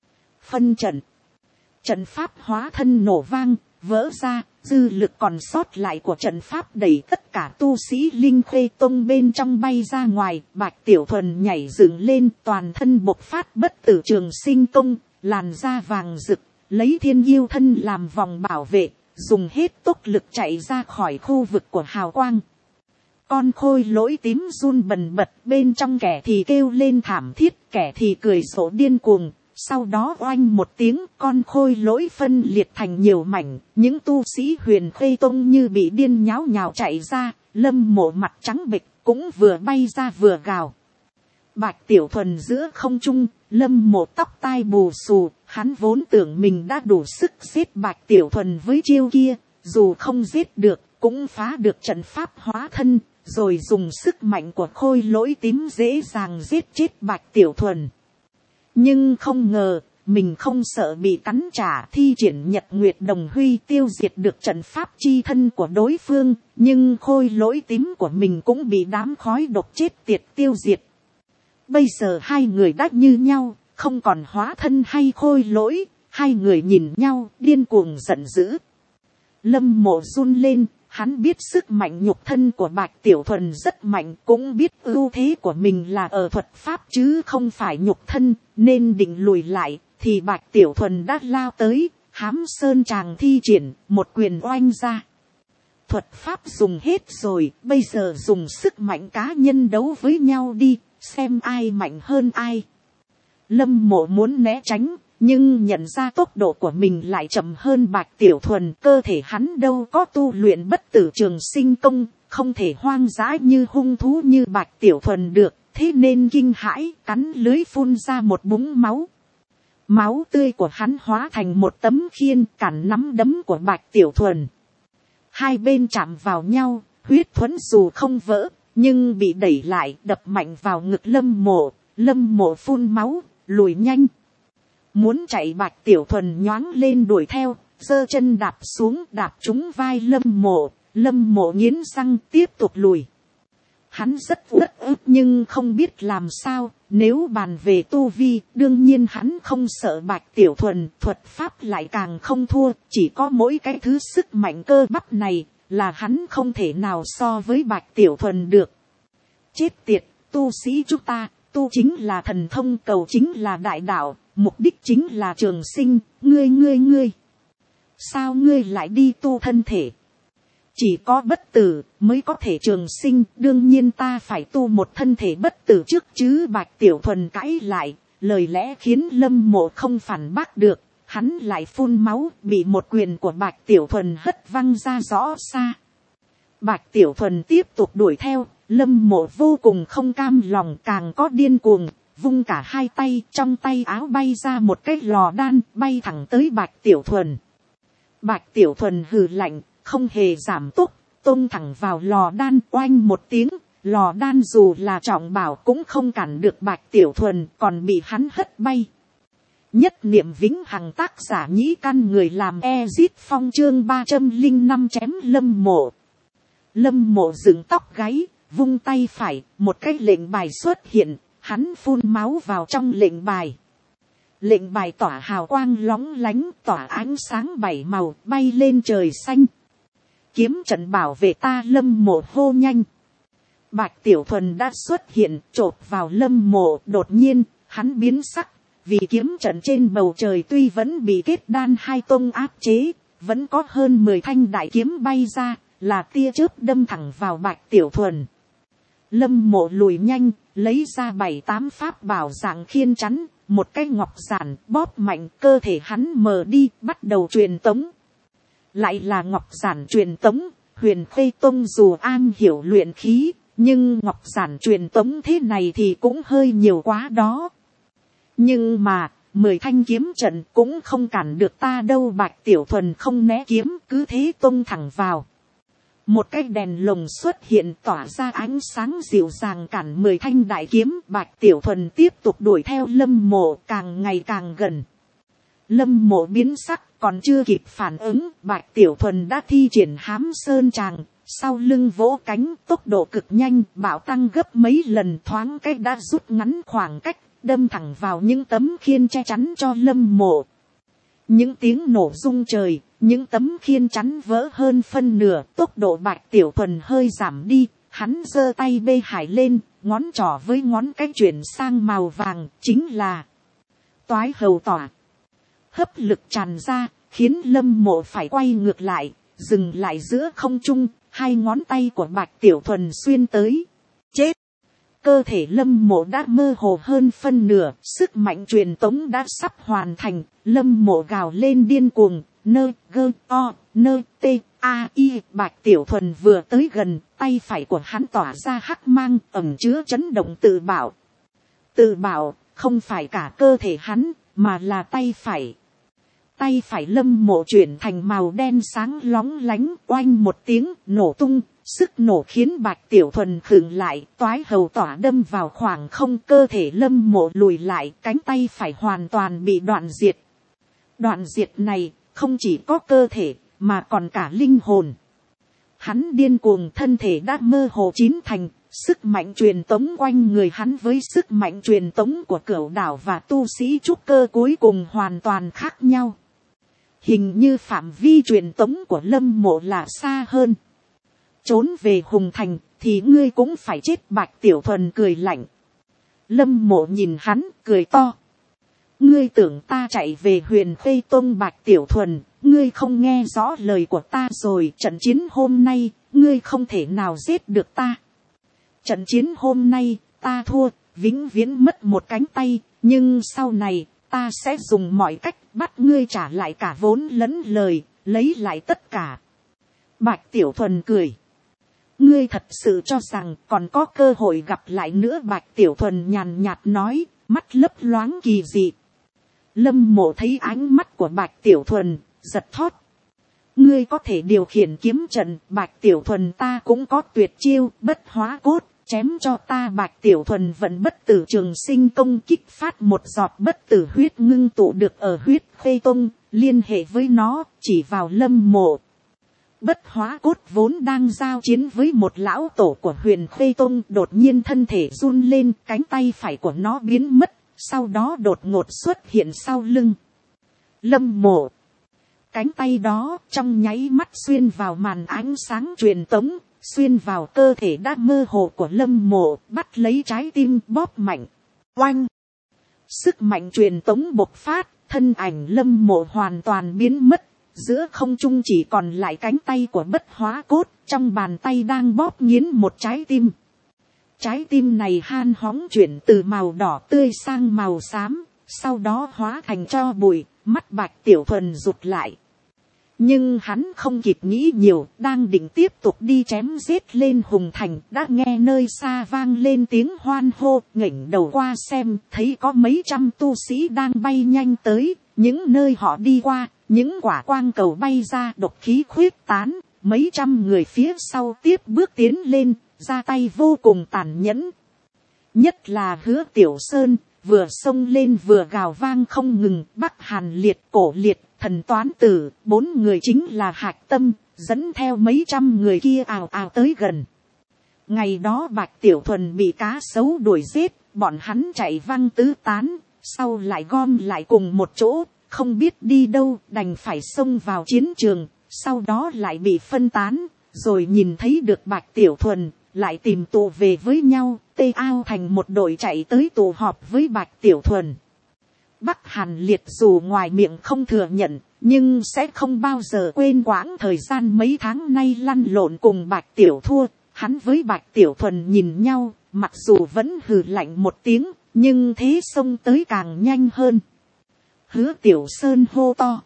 Phân trận. Trận pháp hóa thân nổ vang, vỡ ra, dư lực còn sót lại của trận pháp đẩy tất cả tu sĩ Linh Khê Tông bên trong bay ra ngoài. Bạch Tiểu Thuần nhảy dựng lên, toàn thân bộc phát bất tử trường sinh công, làn da vàng rực, lấy thiên yêu thân làm vòng bảo vệ, dùng hết tốc lực chạy ra khỏi khu vực của hào quang. Con khôi lỗi tím run bần bật, bên trong kẻ thì kêu lên thảm thiết, kẻ thì cười sổ điên cuồng. Sau đó oanh một tiếng, con khôi lỗi phân liệt thành nhiều mảnh, những tu sĩ Huyền Khê Tông như bị điên nháo nhào chạy ra. Lâm Mộ mặt trắng bệch, cũng vừa bay ra vừa gào. Bạch Tiểu Thuần giữa không trung, Lâm Mộ tóc tai bù xù, hắn vốn tưởng mình đã đủ sức giết Bạch Tiểu Thuần với chiêu kia, dù không giết được, cũng phá được trận pháp hóa thân, rồi dùng sức mạnh của khôi lỗi tím dễ dàng giết chết Bạch Tiểu Thuần. Nhưng không ngờ, mình không sợ bị cắn trả, thi triển Nhật Nguyệt Đồng Huy tiêu diệt được trận pháp chi thân của đối phương, nhưng khôi lỗi tím của mình cũng bị đám khói độc chết tiệt tiêu diệt. Bây giờ hai người đã như nhau, không còn hóa thân hay khôi lỗi, hai người nhìn nhau điên cuồng giận dữ. Lâm Mộ run lên, hắn biết sức mạnh nhục thân của Bạch Tiểu Thuần rất mạnh, cũng biết ưu thế của mình là ở thuật pháp chứ không phải nhục thân, nên định lùi lại, thì Bạch Tiểu Thuần đã lao tới, hám sơn tràng thi triển, một quyền oanh ra. Thuật pháp dùng hết rồi, bây giờ dùng sức mạnh cá nhân đấu với nhau đi, xem ai mạnh hơn ai. Lâm Mộ muốn né tránh, nhưng nhận ra tốc độ của mình lại chậm hơn Bạch Tiểu Thuần, cơ thể hắn đâu có tu luyện bất tử trường sinh công, không thể hoang dã như hung thú như Bạch Tiểu Thuần được, thế nên kinh hãi, cắn lưới phun ra một búng máu. Máu tươi của hắn hóa thành một tấm khiên cản nắm đấm của Bạch Tiểu Thuần. Hai bên chạm vào nhau, Huyết thuẫn dù không vỡ, nhưng bị đẩy lại đập mạnh vào ngực Lâm Mộ. Lâm Mộ phun máu, lùi nhanh. Muốn chạy Bạch Tiểu Thuần nhoáng lên đuổi theo, giơ chân đạp xuống, đạp trúng vai Lâm Mộ. Lâm Mộ nghiến răng tiếp tục lùi. Hắn rất uất ức nhưng không biết làm sao, nếu bàn về tu vi, đương nhiên hắn không sợ Bạch Tiểu Thuần, thuật pháp lại càng không thua, chỉ có mỗi cái thứ sức mạnh cơ bắp này, là hắn không thể nào so với Bạch Tiểu Thuần được. Chết tiệt, tu sĩ chúng ta, tu chính là thần thông, cầu chính là đại đạo, mục đích chính là trường sinh, ngươi. Sao ngươi lại đi tu thân thể? Chỉ có bất tử mới có thể trường sinh, đương nhiên ta phải tu một thân thể bất tử trước chứ. Bạch Tiểu Thuần cãi lại, lời lẽ khiến Lâm Mộ không phản bác được, hắn lại phun máu, bị một quyền của Bạch Tiểu Thuần hất văng ra rõ xa. Bạch Tiểu Thuần tiếp tục đuổi theo, Lâm Mộ vô cùng không cam lòng, càng có điên cuồng, vung cả hai tay, trong tay áo bay ra một cái lò đan, bay thẳng tới Bạch Tiểu Thuần. Bạch Tiểu Thuần hừ lạnh, không hề giảm tốc, tông thẳng vào lò đan, oanh một tiếng, lò đan dù là trọng bảo cũng không cản được Bạch Tiểu Thuần, còn bị hắn hất bay. Nhất niệm vĩnh hằng, tác giả Nhĩ Căn, người làm Ezit Phong, chương 305 chém Lâm Mộ. Lâm Mộ dựng tóc gáy, vung tay phải, một cái lệnh bài xuất hiện, hắn phun máu vào trong lệnh bài. Lệnh bài tỏa hào quang lóng lánh, tỏa ánh sáng bảy màu, bay lên trời xanh. Kiếm trận bảo vệ ta, Lâm Mộ hô nhanh. Bạch Tiểu Thuần đã xuất hiện, chộp vào Lâm Mộ, đột nhiên, hắn biến sắc, vì kiếm trận trên bầu trời tuy vẫn bị kết đan hai tông áp chế, vẫn có hơn 10 thanh đại kiếm bay ra, là tia chớp đâm thẳng vào Bạch Tiểu Thuần. Lâm Mộ lùi nhanh, lấy ra 7-8 pháp bảo dạng khiên chắn, một cái ngọc giản bóp mạnh, cơ thể hắn mờ đi, bắt đầu truyền tống. Lại là ngọc giản truyền tống, Huyền Khê Tông dù an hiểu luyện khí, nhưng ngọc giản truyền tống thế này thì cũng hơi nhiều quá đó. Nhưng mà, 10 thanh kiếm trận cũng không cản được ta đâu. Bạch Tiểu Thuần không né kiếm, cứ thế tông thẳng vào. Một cái đèn lồng xuất hiện, tỏa ra ánh sáng dịu dàng cản 10 thanh đại kiếm. Bạch Tiểu Thuần tiếp tục đuổi theo Lâm Mộ, càng ngày càng gần. Lâm Mộ biến sắc, còn chưa kịp phản ứng, Bạch Tiểu Thuần đã thi triển Hám Sơn Tràng, sau lưng vỗ cánh, tốc độ cực nhanh, bạo tăng gấp mấy lần, thoáng cách đã rút ngắn khoảng cách, đâm thẳng vào những tấm khiên che chắn cho Lâm Mộ. Những tiếng nổ rung trời, những tấm khiên chắn vỡ hơn phân nửa, tốc độ Bạch Tiểu Thuần hơi giảm đi, hắn giơ tay bê hải lên, ngón trỏ với ngón cái chuyển sang màu vàng, chính là Toái Hầu Tỏa. Hấp lực tràn ra, khiến Lâm Mộ phải quay ngược lại, dừng lại giữa không trung, hai ngón tay của Bạch Tiểu Thuần xuyên tới. Chết! Cơ thể Lâm Mộ đã mơ hồ hơn phân nửa, sức mạnh truyền tống đã sắp hoàn thành, Lâm Mộ gào lên điên cuồng, nơ gơ o, nơ tê a i. Bạch Tiểu Thuần vừa tới gần, tay phải của hắn tỏa ra hắc mang, ẩn chứa chấn động tự bảo. Tự bảo, không phải cả cơ thể hắn, mà là tay phải. Tay phải Lâm Mộ chuyển thành màu đen sáng lóng lánh, oanh một tiếng, nổ tung, sức nổ khiến Bạch Tiểu Thuần khựng lại, Toái Hầu Tỏa đâm vào khoảng không, cơ thể Lâm Mộ lùi lại, cánh tay phải hoàn toàn bị đoạn diệt. Đoạn diệt này, không chỉ có cơ thể, mà còn cả linh hồn. Hắn điên cuồng, thân thể đã mơ hồ chín thành, sức mạnh truyền tống quanh người hắn với sức mạnh truyền tống của Cửu Đảo và tu sĩ trúc cơ cuối cùng hoàn toàn khác nhau. Hình như phạm vi truyền tống của Lâm Mộ là xa hơn. Trốn về Hùng Thành thì ngươi cũng phải chết. Bạch Tiểu Thuần cười lạnh. Lâm Mộ nhìn hắn cười to. Ngươi tưởng ta chạy về Huyền Khê Tông? Bạch Tiểu Thuần, ngươi không nghe rõ lời của ta rồi. Trận chiến hôm nay, ngươi không thể nào giết được ta. Trận chiến hôm nay, ta thua, vĩnh viễn mất một cánh tay. Nhưng sau này, ta sẽ dùng mọi cách bắt ngươi trả lại cả vốn lẫn lời, lấy lại tất cả. Bạch Tiểu Thuần cười. Ngươi thật sự cho rằng còn có cơ hội gặp lại nữa? Bạch Tiểu Thuần nhàn nhạt nói, mắt lấp loáng kỳ dị. Lâm Mộ thấy ánh mắt của Bạch Tiểu Thuần, giật thót. ngươi có thể điều khiển kiếm trận, Bạch Tiểu Thuần ta cũng có tuyệt chiêu bất hóa cốt, chém cho ta. Bạch Tiểu Thuần vận bất tử trường sinh công kích phát một giọt bất tử huyết ngưng tụ được ở huyết khê tông, liên hệ với nó, chỉ vào Lâm Mộ. Bất hóa cốt vốn đang giao chiến với một lão tổ của Huyền Khê Tông, đột nhiên thân thể run lên, cánh tay phải của nó biến mất, sau đó đột ngột xuất hiện sau lưng Lâm Mộ. Cánh tay đó trong nháy mắt xuyên vào màn ánh sáng truyền tống, xuyên vào cơ thể đã mơ hồ của Lâm Mộ, bắt lấy trái tim bóp mạnh. Oanh! Sức mạnh truyền tống bộc phát, thân ảnh Lâm Mộ hoàn toàn biến mất. Giữa không trung chỉ còn lại cánh tay của bất hóa cốt, trong bàn tay đang bóp nghiến một trái tim. Trái tim này han hóng chuyển từ màu đỏ tươi sang màu xám, sau đó hóa thành tro bụi, mắt Bạch Tiểu Thuần rụt lại. Nhưng hắn không kịp nghĩ nhiều, đang định tiếp tục đi chém giết lên Hùng Thành, đã nghe nơi xa vang lên tiếng hoan hô, nghển đầu qua xem, thấy có mấy trăm tu sĩ đang bay nhanh tới, những nơi họ đi qua, những quả quang cầu bay ra, độc khí khuyết tán, mấy trăm người phía sau tiếp bước tiến lên, ra tay vô cùng tàn nhẫn. Nhất là Hứa Tiểu Sơn, vừa xông lên vừa gào vang không ngừng, Bắc Hàn Liệt, Cổ Liệt, Thần Toán Tử, 4 người chính là hạch tâm, dẫn theo mấy trăm người kia ào ào tới gần. Ngày đó Bạch Tiểu Thuần bị cá sấu đuổi giết, bọn hắn chạy văng tứ tán, sau lại gom lại cùng một chỗ, không biết đi đâu, đành phải xông vào chiến trường, sau đó lại bị phân tán, rồi nhìn thấy được Bạch Tiểu Thuần, lại tìm tụ về với nhau, tê ao thành một đội chạy tới tụ họp với Bạch Tiểu Thuần. Bắc Hàn Liệt dù ngoài miệng không thừa nhận, nhưng sẽ không bao giờ quên quãng thời gian mấy tháng nay lăn lộn cùng Bạch Tiểu thua. Hắn với Bạch Tiểu Thuần nhìn nhau, mặc dù vẫn hừ lạnh một tiếng, nhưng thế xông tới càng nhanh hơn. Hứa Tiểu Sơn hô to: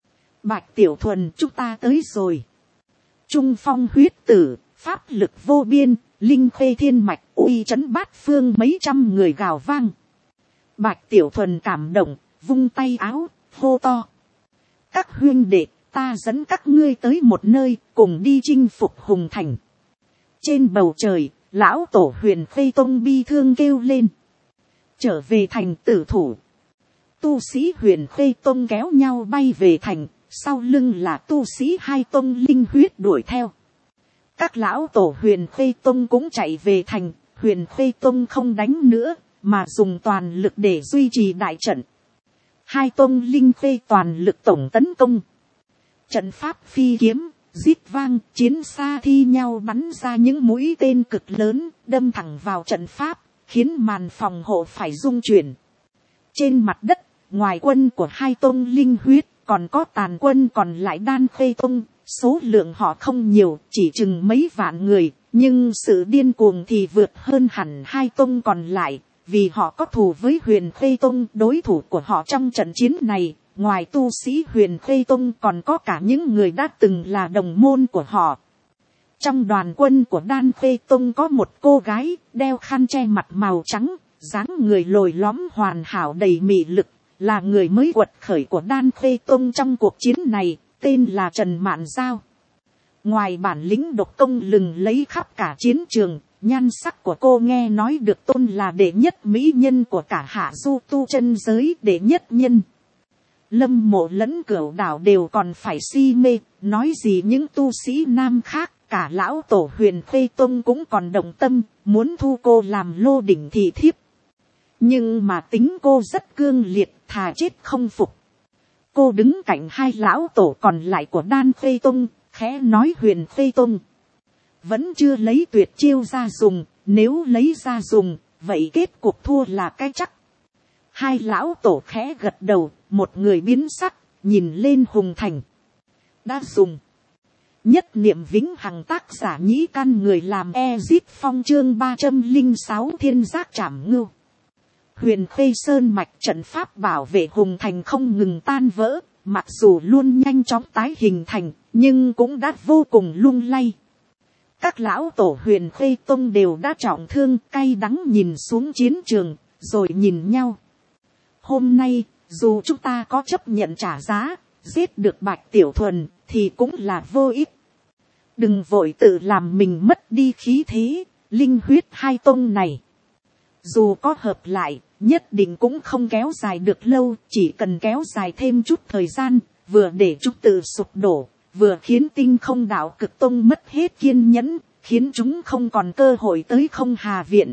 Bạch Tiểu Thuần, chúng ta tới rồi. Trung phong huyết tử, pháp lực vô biên, linh khê thiên mạch, uy trấn bát phương, mấy trăm người gào vang. Bạch Tiểu Thuần cảm động, vung tay áo, hô to: các huynh đệ, ta dẫn các ngươi tới một nơi, cùng đi chinh phục Hùng Thành. Trên bầu trời, lão tổ Huyền Khê Tông bi thương kêu lên: trở về thành tử thủ. Tu sĩ Huyền Khê Tông kéo nhau bay về thành, sau lưng là tu sĩ hai tông linh huyết đuổi theo. Các lão tổ Huyền Khê Tông cũng chạy về thành, Huyền Khê Tông không đánh nữa, mà dùng toàn lực để duy trì đại trận. Hai tông linh khê toàn lực tổng tấn công. Trận pháp phi kiếm, rít vang, chiến xa thi nhau bắn ra những mũi tên cực lớn, đâm thẳng vào trận pháp, khiến màn phòng hộ phải rung chuyển. Trên mặt đất, ngoài quân của hai tông linh huyết, còn có tàn quân còn lại Đan Khê Tông, số lượng họ không nhiều, chỉ chừng mấy vạn người, nhưng sự điên cuồng thì vượt hơn hẳn hai tông còn lại, vì họ có thù với Huyền Khê Tông. Đối thủ của họ trong trận chiến này, ngoài tu sĩ Huyền Khê Tông còn có cả những người đã từng là đồng môn của họ. Trong đoàn quân của Đan Khê Tông có một cô gái, đeo khăn che mặt màu trắng, dáng người lồi lõm hoàn hảo đầy mị lực, là người mới quật khởi của Đan Khê Tông trong cuộc chiến này, tên là Trần Mạn Giao. Ngoài bản lĩnh độc công lừng lấy khắp cả chiến trường, nhan sắc của cô nghe nói được tôn là đệ nhất mỹ nhân của cả Hạ Du tu chân giới, đệ nhất nhân. Lâm Mộ lẫn Cửu Đảo đều còn phải si mê, nói gì những tu sĩ nam khác, cả lão tổ Huyền Khê Tông cũng còn động tâm, muốn thu cô làm lô đỉnh thị thiếp. Nhưng mà tính cô rất cương liệt, thà chết không phục. Cô đứng cạnh hai lão tổ còn lại của Đan Khê Tông, khẽ nói: Huyền Khê Tông vẫn chưa lấy tuyệt chiêu ra dùng, nếu lấy ra dùng, vậy kết cuộc thua là cái chắc. Hai lão tổ khẽ gật đầu, một người biến sắc, nhìn lên Hùng Thành. Đã dùng. Nhất niệm vĩnh hằng, tác giả Nhĩ Căn, người làm Ezit Phong, chương 306 thiên giác trảm ngưu. Huyền Khê Sơn mạch trận pháp bảo vệ Hùng Thành không ngừng tan vỡ, mặc dù luôn nhanh chóng tái hình thành, nhưng cũng đã vô cùng lung lay. Các lão tổ Huyền Khê Tông đều đã trọng thương, cay đắng nhìn xuống chiến trường, rồi nhìn nhau. Hôm nay, dù chúng ta có chấp nhận trả giá, giết được Bạch Tiểu Thuần, thì cũng là vô ích. Đừng vội tự làm mình mất đi khí thế, linh huyết hai tông này. Dù có hợp lại, nhất định cũng không kéo dài được lâu, chỉ cần kéo dài thêm chút thời gian, vừa để chúng tự sụp đổ, vừa khiến tinh không đạo cực tông mất hết kiên nhẫn, khiến chúng không còn cơ hội tới không hà viện.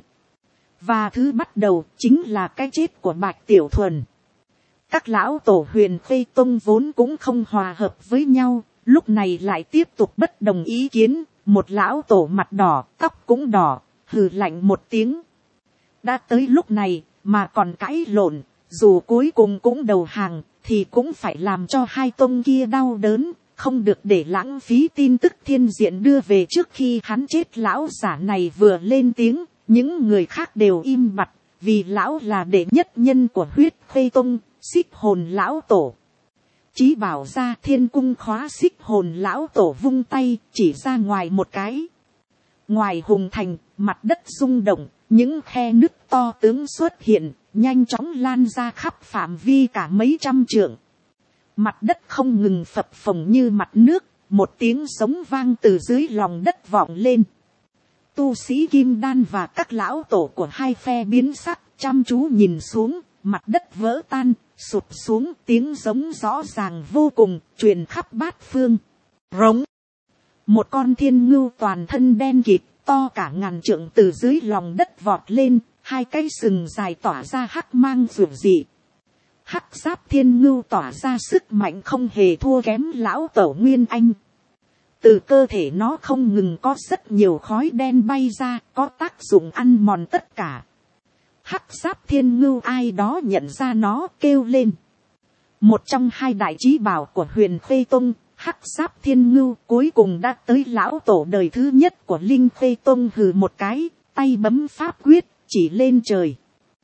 Và thứ bắt đầu chính là cái chết của Bạch Tiểu Thuần. Các lão tổ Huyền Khê Tông vốn cũng không hòa hợp với nhau, lúc này lại tiếp tục bất đồng ý kiến. Một lão tổ mặt đỏ, tóc cũng đỏ, hừ lạnh một tiếng. Đã tới lúc này mà còn cãi lộn, dù cuối cùng cũng đầu hàng, thì cũng phải làm cho hai tông kia đau đớn, không được để lãng phí tin tức thiên diện đưa về. Trước khi hắn chết, lão giả này vừa lên tiếng, những người khác đều im bặt, vì lão là đệ nhất nhân của Huyết Khê Tông, Xích Hồn lão tổ. Chí bảo ra thiên cung khóa. Xích Hồn lão tổ vung tay chỉ ra ngoài một cái. Ngoài hùng thành, mặt đất rung động, những khe nứt to tướng xuất hiện, nhanh chóng lan ra khắp phạm vi cả mấy trăm trượng. Mặt đất không ngừng phập phồng như mặt nước, một tiếng sống vang từ dưới lòng đất vọng lên. Tu sĩ Kim Đan và các lão tổ của hai phe biến sắc, chăm chú nhìn xuống, mặt đất vỡ tan, sụp xuống, tiếng giống rõ ràng vô cùng, truyền khắp bát phương. Rống. Một con thiên ngưu toàn thân đen kịt, to cả ngàn trượng từ dưới lòng đất vọt lên, hai cái sừng dài tỏa ra hắc mang rực dị. Hắc giáp thiên ngưu tỏa ra sức mạnh không hề thua kém lão tổ Nguyên Anh. Từ cơ thể nó không ngừng có rất nhiều khói đen bay ra, có tác dụng ăn mòn tất cả. Hắc giáp thiên ngưu ai đó nhận ra nó, kêu lên. Một trong hai đại chí bảo của Huyền Khê Tông, Hắc giáp thiên ngưu, cuối cùng đã tới. Lão tổ đời thứ nhất của Linh Khê Tông hừ một cái, tay bấm pháp quyết, chỉ lên trời.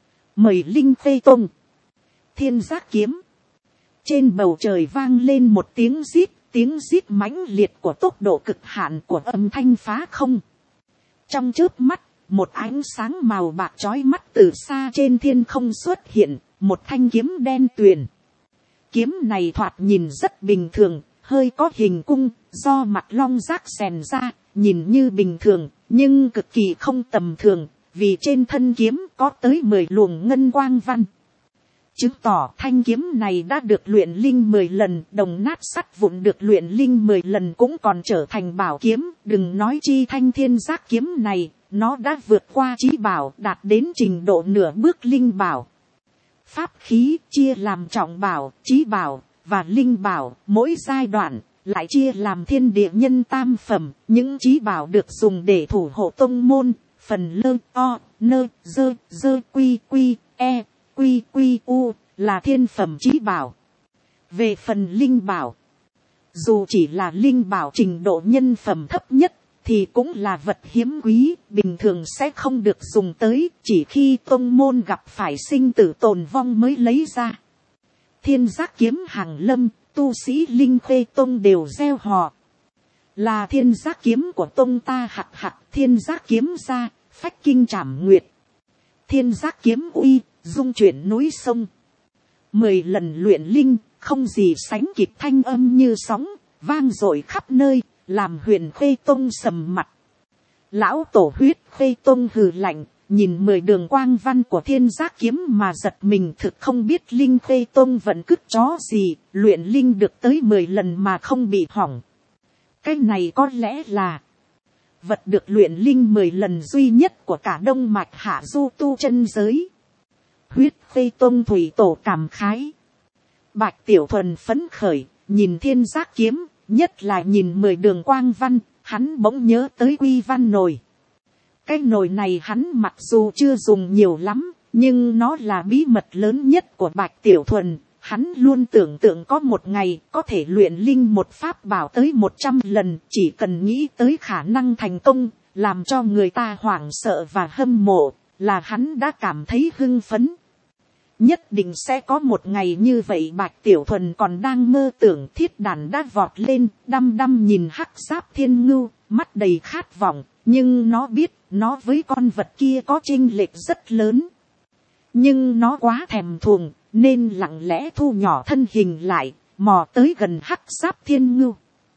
Mời Linh Khê Tông. Thiên giác kiếm. Trên bầu trời vang lên một tiếng rít mãnh liệt của tốc độ cực hạn của âm thanh phá không. Trong chớp mắt, một ánh sáng màu bạc chói mắt từ xa trên thiên không xuất hiện, một thanh kiếm đen tuyền. Kiếm này thoạt nhìn rất bình thường, hơi có hình cung, do mặt long giác xèn ra, nhìn như bình thường, nhưng cực kỳ không tầm thường, vì trên thân kiếm có tới 10 luồng ngân quang văn. Chứng tỏ thanh kiếm này đã được luyện linh 10 lần, đồng nát sắt vụn được luyện linh 10 lần cũng còn trở thành bảo kiếm. Đừng nói chi thanh thiên giác kiếm này, nó đã vượt qua chí bảo, đạt đến trình độ nửa bước linh bảo. Pháp khí chia làm trọng bảo, chí bảo và linh bảo, mỗi giai đoạn lại chia làm thiên địa nhân tam phẩm. Những chí bảo được dùng để thủ hộ tông môn, phần lơ, o, nơ, dơ, quy, e, quy, u, là thiên phẩm chí bảo. Về phần linh bảo, dù chỉ là linh bảo trình độ nhân phẩm thấp nhất, thì cũng là vật hiếm quý, bình thường sẽ không được dùng tới, chỉ khi tông môn gặp phải sinh tử tồn vong mới lấy ra. Thiên giác kiếm hàng lâm, tu sĩ Linh Khê Tông đều reo hò. Là thiên giác kiếm của tông ta. Hạc thiên giác kiếm ra, phách kinh trảm nguyệt. Thiên giác kiếm uy, dung chuyển núi sông. 10 lần luyện linh, không gì sánh kịp, thanh âm như sóng, vang dội khắp nơi, làm Huyền Khê Tông sầm mặt. Lão tổ Huyết Khê Tông hừ lạnh, nhìn 10 đường quang văn của thiên giác kiếm mà giật mình, thực không biết Linh Khê Tông vẫn cứt chó gì, luyện linh được tới 10 lần mà không bị hỏng. Cái này có lẽ là vật được luyện linh 10 lần duy nhất của cả Đông Mạch Hạ Du tu chân giới. Huyết Khê Tông thủy tổ cảm khái. Bạch Tiểu Thuần phấn khởi, nhìn thiên giác kiếm, nhất là nhìn 10 đường quang văn, hắn bỗng nhớ tới quy văn nồi. Cái nồi này hắn mặc dù chưa dùng nhiều lắm, nhưng nó là bí mật lớn nhất của Bạch Tiểu Thuần. Hắn luôn tưởng tượng có một ngày có thể luyện linh một pháp bảo tới 100 lần, chỉ cần nghĩ tới khả năng thành công, làm cho người ta hoảng sợ và hâm mộ, là hắn đã cảm thấy hưng phấn. Nhất định sẽ có một ngày như vậy. Bạch Tiểu Thuần còn đang mơ tưởng, thiết đàn đã vọt lên, đăm nhìn hắc giáp thiên ngưu, mắt đầy khát vọng, nhưng nó biết, nó với con vật kia có chênh lệch rất lớn. Nhưng nó quá thèm thuồng, nên lặng lẽ thu nhỏ thân hình lại, mò tới gần hắc giáp thiên ngưu.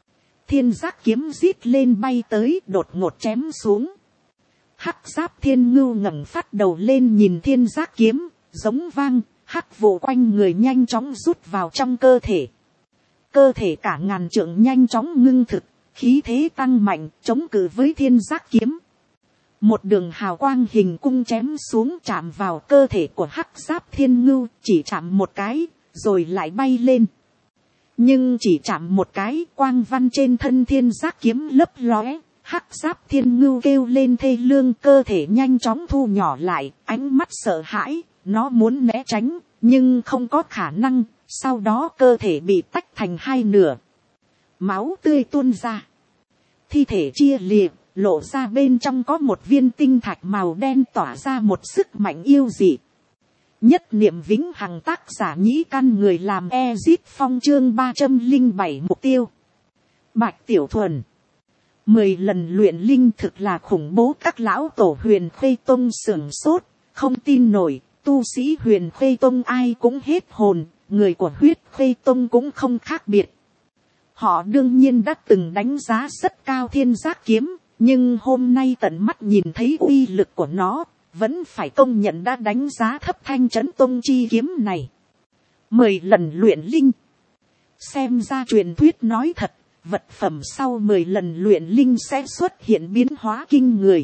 thiên giác kiếm rít lên bay tới, đột ngột chém xuống. Hắc giáp thiên ngưu ngẩng phát đầu lên nhìn thiên giác kiếm, giống vang, hắc vụ quanh người nhanh chóng rút vào trong cơ thể. Cơ thể cả ngàn trượng nhanh chóng ngưng thực, khí thế tăng mạnh, chống cự với thiên giác kiếm. Một đường hào quang hình cung chém xuống chạm vào cơ thể của hắc giáp thiên ngưu, chỉ chạm một cái, rồi lại bay lên. Nhưng chỉ chạm một cái, quang văn trên thân thiên giác kiếm lấp lóe, hắc giáp thiên ngưu kêu lên thê lương, cơ thể nhanh chóng thu nhỏ lại, ánh mắt sợ hãi, nó muốn né tránh, nhưng không có khả năng, sau đó cơ thể bị tách thành hai nửa. Máu tươi tuôn ra. Thi thể chia liệt, lộ ra bên trong có một viên tinh thạch màu đen tỏa ra một sức mạnh yêu dị. Nhất niệm vĩnh hằng, tác giả Nhĩ Căn, người làm Ezit Phong, chương 307 mục tiêu. Bạch Tiểu Thuần. 10 lần luyện linh thực là khủng bố, các lão tổ Huyền Khê Tông sửng sốt, không tin nổi, tu sĩ Huyền Khê Tông ai cũng hết hồn, người của Huyết Khê Tông cũng không khác biệt. Họ đương nhiên đã từng đánh giá rất cao thiên giác kiếm, nhưng hôm nay tận mắt nhìn thấy uy lực của nó, vẫn phải công nhận đã đánh giá thấp Thanh Trấn Tông chi kiếm này. 10 lần luyện linh. Xem ra truyền thuyết nói thật, vật phẩm sau 10 lần luyện linh sẽ xuất hiện biến hóa kinh người.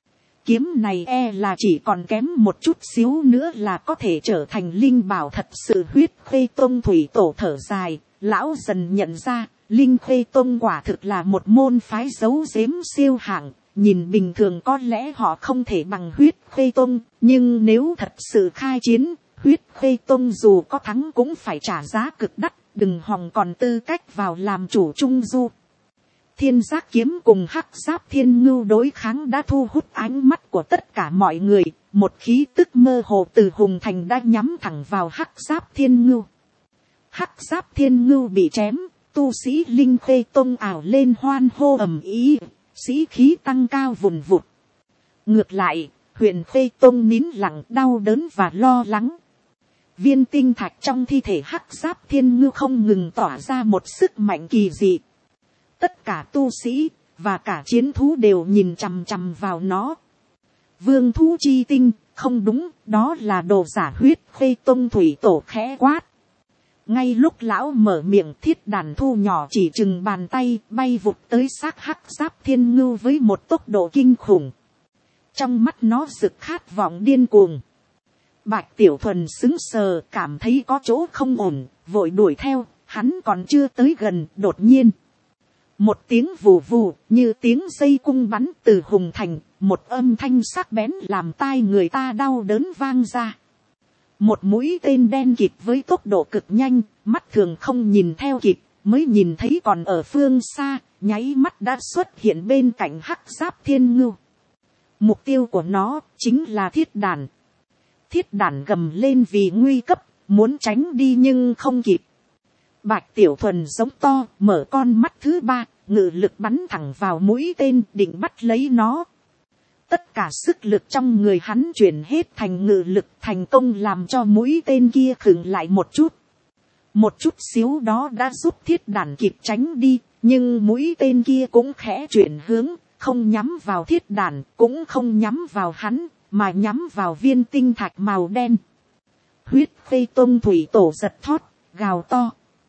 Kiếm này là chỉ còn kém một chút xíu nữa là có thể trở thành linh bảo thật sự. Huyết Khê Tông thủy tổ thở dài, lão dần nhận ra, Linh Khê Tông quả thực là một môn phái giấu giếm siêu hạng. Nhìn bình thường có lẽ họ không thể bằng Huyết Khê Tông, nhưng nếu thật sự khai chiến, Huyết Khê Tông dù có thắng cũng phải trả giá cực đắt, đừng hòng còn tư cách vào làm chủ Trung Du. Thiên giác kiếm cùng hắc giáp thiên ngưu đối kháng đã thu hút ánh mắt của tất cả mọi người, một khí tức mơ hồ từ hùng thành đã nhắm thẳng vào hắc giáp thiên ngưu. Hắc giáp thiên ngưu bị chém, tu sĩ Linh Khê Tông ảo lên hoan hô ầm ĩ, sĩ khí tăng cao vùn vụt. Ngược lại, Huyền Khê Tông nín lặng, đau đớn và lo lắng. Viên tinh thạch trong thi thể hắc giáp thiên ngưu không ngừng tỏa ra một sức mạnh kỳ dị. Tất cả tu sĩ và cả chiến thú đều nhìn chằm chằm vào nó. Vương thú chi tinh, không đúng, đó là đồ giả. Huyết Khê Tông thủy tổ khẽ quát. Ngay lúc lão mở miệng, thiết đàn thu nhỏ chỉ chừng bàn tay, bay vụt tới xác hắc giáp thiên ngưu với một tốc độ kinh khủng. Trong mắt nó rực khát vọng điên cuồng. Bạch Tiểu Thuần sững sờ, cảm thấy có chỗ không ổn, vội đuổi theo. Hắn còn chưa tới gần, đột nhiên một tiếng vù vù như tiếng dây cung bắn từ hùng thành, một âm thanh sắc bén làm tai người ta đau đớn vang ra. Một mũi tên đen kịt với tốc độ cực nhanh, mắt thường không nhìn theo kịp, mới nhìn thấy còn ở phương xa, nháy mắt đã xuất hiện bên cạnh hắc giáp thiên ngưu. Mục tiêu của nó chính là thiết đàn. Thiết đàn gầm lên vì nguy cấp, muốn tránh đi nhưng không kịp. Bạch Tiểu Thuần giống to, mở con mắt thứ ba, ngự lực bắn thẳng vào mũi tên, định bắt lấy nó. Tất cả sức lực trong người hắn chuyển hết thành ngự lực, thành công làm cho mũi tên kia khựng lại một chút. Một chút xíu đó đã giúp thiết đàn kịp tránh đi, nhưng mũi tên kia cũng khẽ chuyển hướng, không nhắm vào thiết đàn, cũng không nhắm vào hắn, mà nhắm vào viên tinh thạch màu đen. Huyết Khê Tông thủy tổ giật thót, gào to.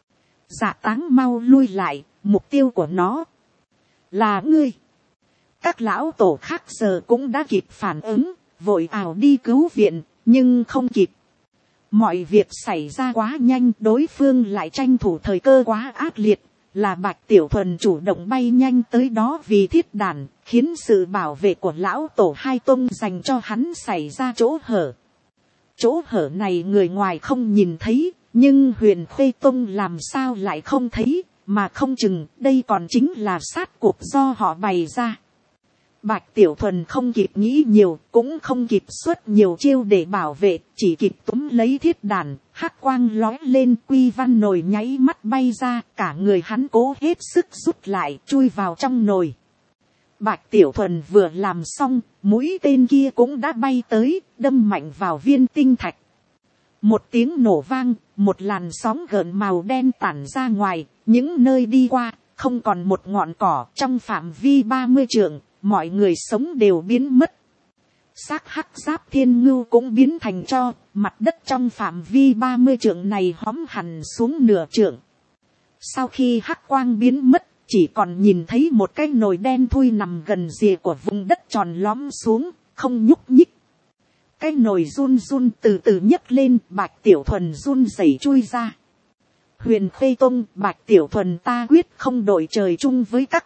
Dạ Táng mau lui lại, mục tiêu của nó là ngươi. Các lão tổ khác giờ cũng đã kịp phản ứng, vội ảo đi cứu viện, nhưng không kịp. Mọi việc xảy ra quá nhanh, đối phương lại tranh thủ thời cơ quá ác liệt, là Bạch Tiểu Thuần chủ động bay nhanh tới đó vì thiết đàn, khiến sự bảo vệ của lão tổ hai tông dành cho hắn xảy ra chỗ hở. Chỗ hở này người ngoài không nhìn thấy, nhưng Huyền Khê Tông làm sao lại không thấy, mà không chừng đây còn chính là sát cuộc do họ bày ra. Bạch Tiểu Thuần không kịp nghĩ nhiều, cũng không kịp xuất nhiều chiêu để bảo vệ, chỉ kịp túm lấy thiết đàn, hắc quang lói lên, quy văn nồi nháy mắt bay ra, cả người hắn cố hết sức rút lại, chui vào trong nồi. Bạch Tiểu Thuần vừa làm xong, mũi tên kia cũng đã bay tới, đâm mạnh vào viên tinh thạch. Một tiếng nổ vang, một làn sóng gợn màu đen tản ra ngoài, những nơi đi qua, không còn một ngọn cỏ trong phạm vi 30 trượng, mọi người sống đều biến mất. Xác hắc giáp thiên ngưu cũng biến thành tro, mặt đất trong phạm vi 30 trượng này hõm hẳn xuống nửa trượng. Sau khi hắc quang biến mất, chỉ còn nhìn thấy một cái nồi đen thui nằm gần rìa của vùng đất tròn lõm xuống, không nhúc nhích. Cái nồi run run từ từ nhấc lên, Bạch Tiểu Thuần run rẩy chui ra. Huyền Khê Tông, Bạch Tiểu Thuần, ta quyết không đội trời chung với các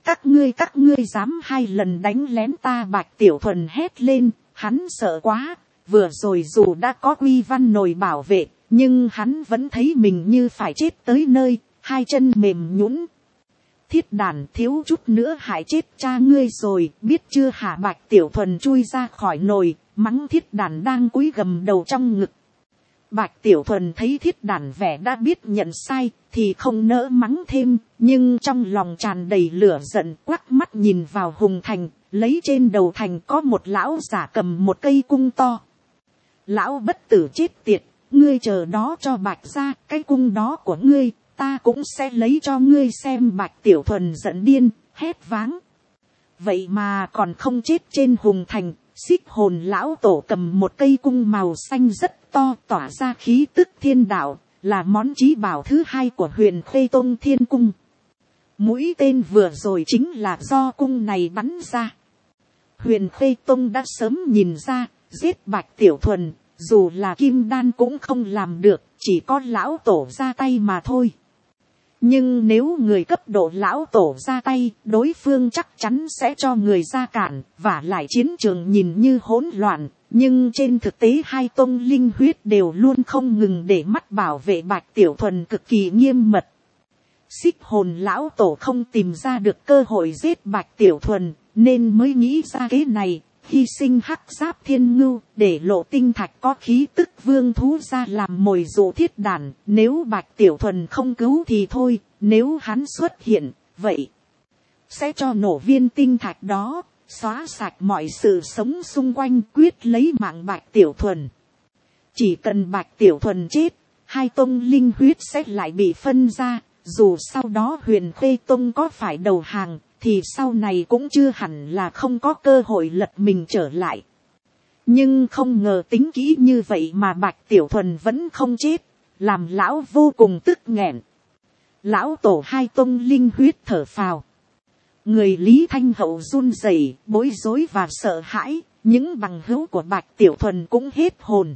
ngươi dám 2 lần đánh lén ta. Bạch Tiểu Thuần hét lên, hắn sợ quá, vừa rồi dù đã có Quy Văn Nồi bảo vệ, nhưng hắn vẫn thấy mình như phải chết tới nơi, 2 chân mềm nhũn. Thiết Đàn, thiếu chút nữa hại chết cha ngươi rồi, biết chưa hả? Bạch Tiểu Thuần chui ra khỏi nồi, mắng Thiết Đàn đang cúi gầm đầu trong ngực. Bạch Tiểu Thuần thấy Thiết Đàn vẻ đã biết nhận sai, thì không nỡ mắng thêm, nhưng trong lòng tràn đầy lửa giận, quắc mắt nhìn vào Hùng Thành, lấy trên đầu thành có một lão giả cầm một cây cung to. Lão bất tử chết tiệt, ngươi chờ đó cho Bạch ra, cái cung đó của ngươi, ta cũng sẽ lấy cho ngươi xem. Bạch Tiểu Thuần giận điên, hét váng. Vậy mà còn không chết trên Hùng Thành. Xích Hồn lão tổ cầm một cây cung màu xanh rất to, tỏa ra khí tức thiên đạo, là món chí bảo thứ 2 của Huyền Khê Tông Thiên Cung. Mũi tên vừa rồi chính là do cung này bắn ra. Huyền Khê Tông đã sớm nhìn ra, giết Bạch Tiểu Thuần, dù là kim đan cũng không làm được, chỉ có lão tổ ra tay mà thôi. Nhưng nếu người cấp độ lão tổ ra tay, đối phương chắc chắn sẽ cho người ra cản, và lại chiến trường nhìn như hỗn loạn, nhưng trên thực tế 2 tông linh huyết đều luôn không ngừng để mắt bảo vệ Bạch Tiểu Thuần cực kỳ nghiêm mật. Xích Hồn lão tổ không tìm ra được cơ hội giết Bạch Tiểu Thuần, nên mới nghĩ ra kế này, hy sinh hắc giáp thiên ngưu, để lộ tinh thạch có khí tức vương thú ra làm mồi dụ Thiết Đàn. Nếu Bạch Tiểu Thuần không cứu thì thôi, nếu hắn xuất hiện, vậy sẽ cho nổ viên tinh thạch đó, xóa sạch mọi sự sống xung quanh, quyết lấy mạng Bạch Tiểu Thuần. Chỉ cần Bạch Tiểu Thuần chết, 2 tông linh huyết sẽ lại bị phân ra, dù sau đó Huyền Khê Tông có phải đầu hàng, thì sau này cũng chưa hẳn là không có cơ hội lật mình trở lại. Nhưng không ngờ tính kỹ như vậy mà Bạch Tiểu Thuần vẫn không chết, làm lão vô cùng tức nghẹn. Lão tổ 2 tông linh huyết thở phào. Người Lý Thanh Hậu run rẩy, bối rối và sợ hãi, những bằng hữu của Bạch Tiểu Thuần cũng hết hồn.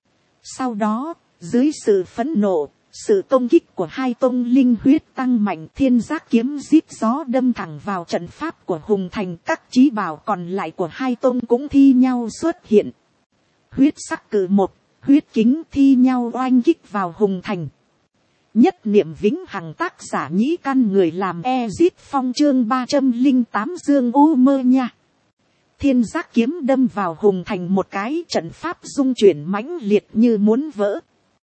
Sau đó, dưới sự phẫn nộ, sự công kích của 2 tông linh huyết tăng mạnh, thiên giác kiếm rít gió đâm thẳng vào trận pháp của Hùng Thành. Các chí bảo còn lại của 2 tông cũng thi nhau xuất hiện. Huyết sắc cự một, huyết kính thi nhau oanh kích vào Hùng Thành. Nhất niệm vĩnh hằng, tác giả Nhĩ Căn, người làm Ezit Phong, chương 308 Dương U Mơ nha. Thiên giác kiếm đâm vào Hùng Thành một cái, trận pháp rung chuyển mãnh liệt như muốn vỡ.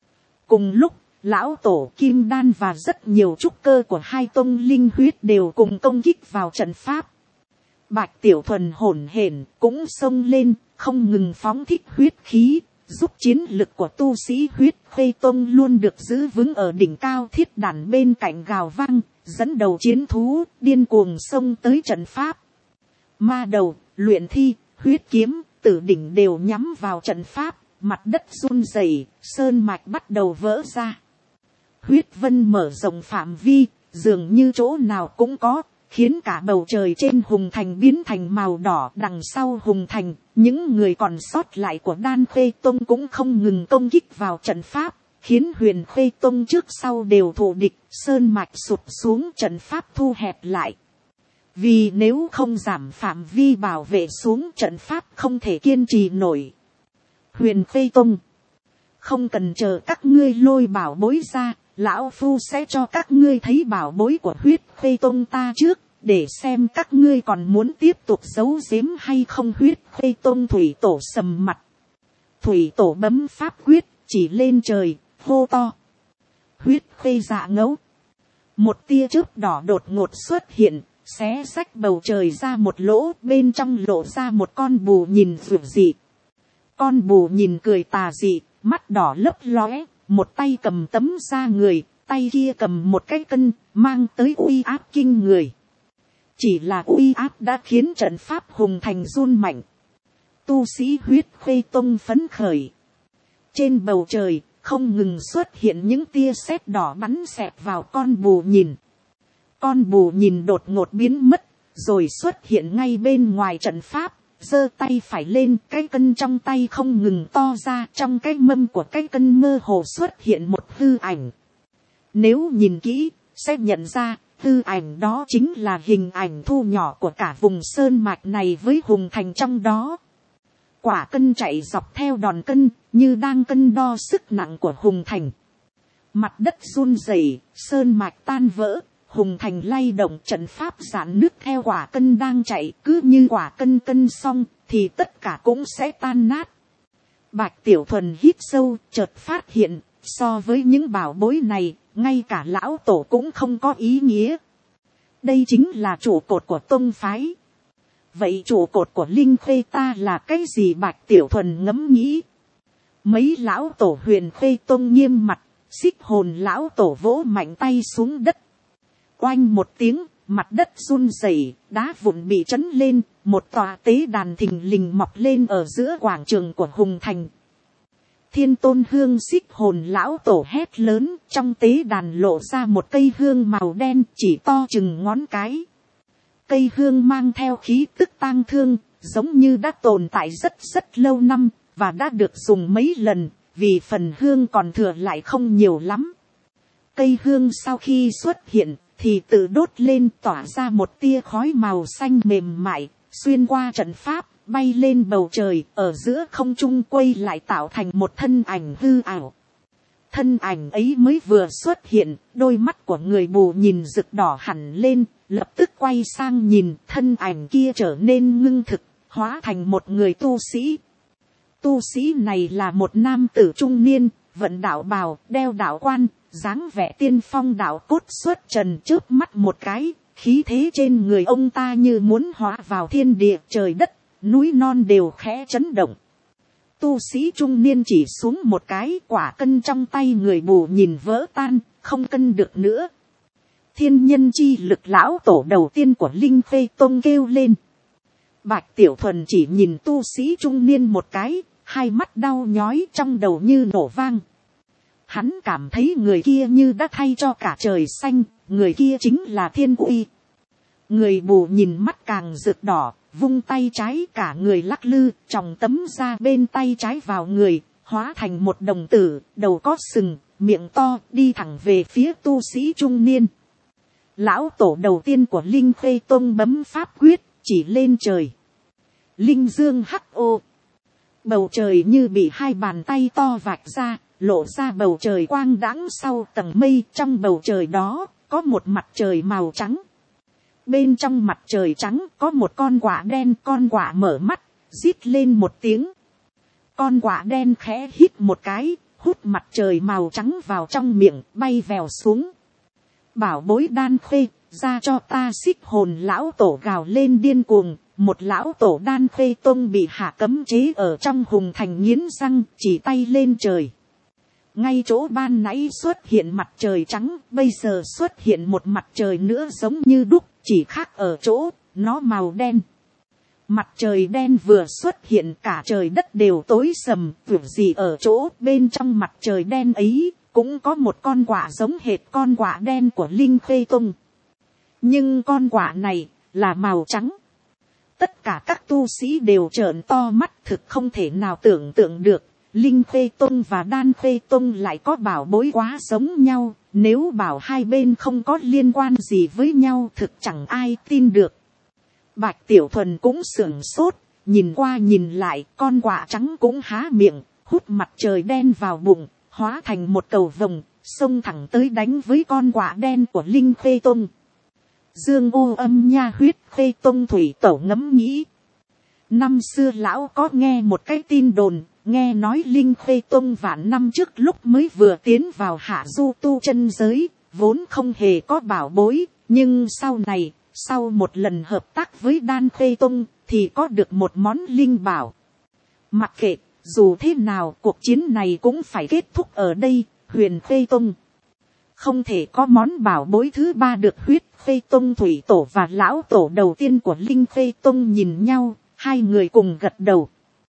Cùng lúc, lão tổ kim đan và rất nhiều trúc cơ của 2 tông linh huyết đều cùng công kích vào trận pháp. Bạch Tiểu Thuần hổn hển cũng xông lên, không ngừng phóng thích huyết khí, giúp chiến lực của tu sĩ huyết Khê Tông luôn được giữ vững ở đỉnh cao. Thiết Đàn bên cạnh gào vang, dẫn đầu chiến thú, điên cuồng xông tới trận pháp. Ma Đầu, Luyện Thi, Huyết Kiếm, Tử Đỉnh đều nhắm vào trận pháp, mặt đất run rẩy, sơn mạch bắt đầu vỡ ra. Huyết vân mở rộng phạm vi, dường như chỗ nào cũng có, khiến cả bầu trời trên Hùng Thành biến thành màu đỏ. Đằng sau Hùng Thành, những người còn sót lại của Đan Khê Tông cũng không ngừng công kích vào trận pháp, khiến Huyền Khê Tông trước sau đều thụ địch. Sơn mạch sụt xuống, trận pháp thu hẹp lại. Vì nếu không giảm phạm vi bảo vệ xuống, trận pháp không thể kiên trì nổi. Huyền Khê Tông, không cần chờ các ngươi lôi bảo bối ra, lão phu sẽ cho các ngươi thấy bảo bối của Huyết Khê Tông ta trước, để xem các ngươi còn muốn tiếp tục giấu giếm hay không. Huyết Khê Tông thủy tổ sầm mặt. Thủy tổ bấm pháp quyết, chỉ lên trời, hô to. Huyết Khê dạ ngẫu. Một tia chớp đỏ đột ngột xuất hiện, xé xách bầu trời ra một lỗ, bên trong lộ ra một con bù nhìn dữ dị. Con bù nhìn cười tà dị, mắt đỏ lấp lóe, một tay cầm tấm da người, tay kia cầm một cái cân, mang tới uy áp kinh người. Chỉ là uy áp đã khiến trận pháp hùng thành run mạnh. Tu sĩ huyết khuê tông phấn khởi. Trên bầu trời, không ngừng xuất hiện những tia sét đỏ bắn xẹt vào con bù nhìn. Con bù nhìn đột ngột biến mất, rồi xuất hiện ngay bên ngoài trận pháp. Giơ tay phải lên, cái cân trong tay không ngừng to ra, trong cái mâm của cái cân mơ hồ xuất hiện một hư ảnh. Nếu nhìn kỹ, sẽ nhận ra, hư ảnh đó chính là hình ảnh thu nhỏ của cả vùng sơn mạch này với hùng thành trong đó. Quả cân chạy dọc theo đòn cân, như đang cân đo sức nặng của hùng thành. Mặt đất run rẩy, sơn mạch tan vỡ. Hùng thành lay động, trận pháp giãn nứt theo quả cân đang chạy, cứ như quả cân cân xong, thì tất cả cũng sẽ tan nát. Bạch Tiểu Thuần hít sâu, chợt phát hiện, so với những bảo bối này, ngay cả lão tổ cũng không có ý nghĩa. Đây chính là trụ cột của tông phái. Vậy trụ cột của Linh Khê ta là cái gì? Bạch Tiểu Thuần ngẫm nghĩ. Mấy lão tổ Huyền Khê tông nghiêm mặt, xích hồn lão tổ vỗ mạnh tay xuống đất. Oanh một tiếng, mặt đất run rẩy, đá vụn bị trấn lên, một tòa tế đàn thình lình mọc lên ở giữa quảng trường của hùng thành. Thiên Tôn Hương xích hồn lão tổ hét lớn, trong tế đàn lộ ra một cây hương màu đen chỉ to chừng ngón cái. Cây hương mang theo khí tức tang thương, giống như đã tồn tại rất lâu năm, và đã được dùng mấy lần, vì phần hương còn thừa lại không nhiều lắm. Cây hương sau khi xuất hiện, thì tự đốt lên tỏa ra một tia khói màu xanh mềm mại, xuyên qua trận pháp, bay lên bầu trời, ở giữa không trung quay lại tạo thành một thân ảnh hư ảo. Thân ảnh ấy mới vừa xuất hiện, đôi mắt của người mù nhìn rực đỏ hẳn lên, lập tức quay sang nhìn, thân ảnh kia trở nên ngưng thực, hóa thành một người tu sĩ. Tu sĩ này là một nam tử trung niên, vận đạo bào, đeo đạo quan, dáng vẻ tiên phong đạo cốt xuất trần, chớp mắt một cái, khí thế trên người ông ta như muốn hóa vào thiên địa, trời đất, núi non đều khẽ chấn động. Tu sĩ trung niên chỉ xuống một cái, quả cân trong tay người mù nhìn vỡ tan, không cân được nữa. Thiên nhân chi lực lão tổ đầu tiên của Linh Khê Tông kêu lên. Bạch Tiểu Thuần chỉ nhìn tu sĩ trung niên một cái, hai mắt đau nhói, trong đầu như nổ vang. Hắn cảm thấy người kia như đã thay cho cả trời xanh, người kia chính là Thiên Uy. Người mù nhìn mắt càng rực đỏ, vung tay trái cả người lắc lư, tròng tấm ra bên tay trái vào người, hóa thành một đồng tử, đầu có sừng, miệng to, đi thẳng về phía tu sĩ trung niên. Lão tổ đầu tiên của Linh Khê Tông bấm pháp quyết, chỉ lên trời. Linh dương hắc ô. Bầu trời như bị hai bàn tay to vạch ra, lộ ra bầu trời quang đãng sau tầng mây. Trong bầu trời đó, có một mặt trời màu trắng. Bên trong mặt trời trắng có một con quạ đen, con quạ mở mắt, rít lên một tiếng. Con quạ đen khẽ hít một cái, hút mặt trời màu trắng vào trong miệng, bay vèo xuống. Bảo bối đan khê, ra cho ta! Xích hồn lão tổ gào lên điên cuồng. Một lão tổ đan khê tông bị hạ cấm chế ở trong hùng thành nghiến răng, chỉ tay lên trời. Ngay chỗ ban nãy xuất hiện mặt trời trắng, bây giờ xuất hiện một mặt trời nữa giống như đúc, chỉ khác ở chỗ, nó màu đen. Mặt trời đen vừa xuất hiện, cả trời đất đều tối sầm, vượt gì ở chỗ bên trong mặt trời đen ấy, cũng có một con quạ giống hệt con quạ đen của Linh Khê Tông. Nhưng con quạ này, là màu trắng. Tất cả các tu sĩ đều trợn to mắt, thực không thể nào tưởng tượng được. Linh Khê Tông và Đan Khê Tông lại có bảo bối quá giống nhau. Nếu bảo hai bên không có liên quan gì với nhau, thực chẳng ai tin được. Bạch Tiểu Thuần cũng sửng sốt, nhìn qua nhìn lại, con quạ trắng cũng há miệng, hút mặt trời đen vào bụng, hóa thành một cầu vồng, xông thẳng tới đánh với con quạ đen của Linh Khê Tông. Dương ô âm nha huyết Khê Tông thủy tổ ngẫm nghĩ. Năm xưa lão có nghe một cái tin đồn, nghe nói Linh Khê Tông vạn năm trước lúc mới vừa tiến vào hạ du tu chân giới, vốn không hề có bảo bối, nhưng sau này, sau một lần hợp tác với Đan Khê Tông, thì có được một món linh bảo. Mặc kệ, dù thế nào cuộc chiến này cũng phải kết thúc ở đây, Huyền Khê Tông. không thể có món bảo bối thứ ba được huyết khê tông thủy tổ và lão tổ đầu tiên của linh khê tông nhìn nhau, hai người cùng gật đầu.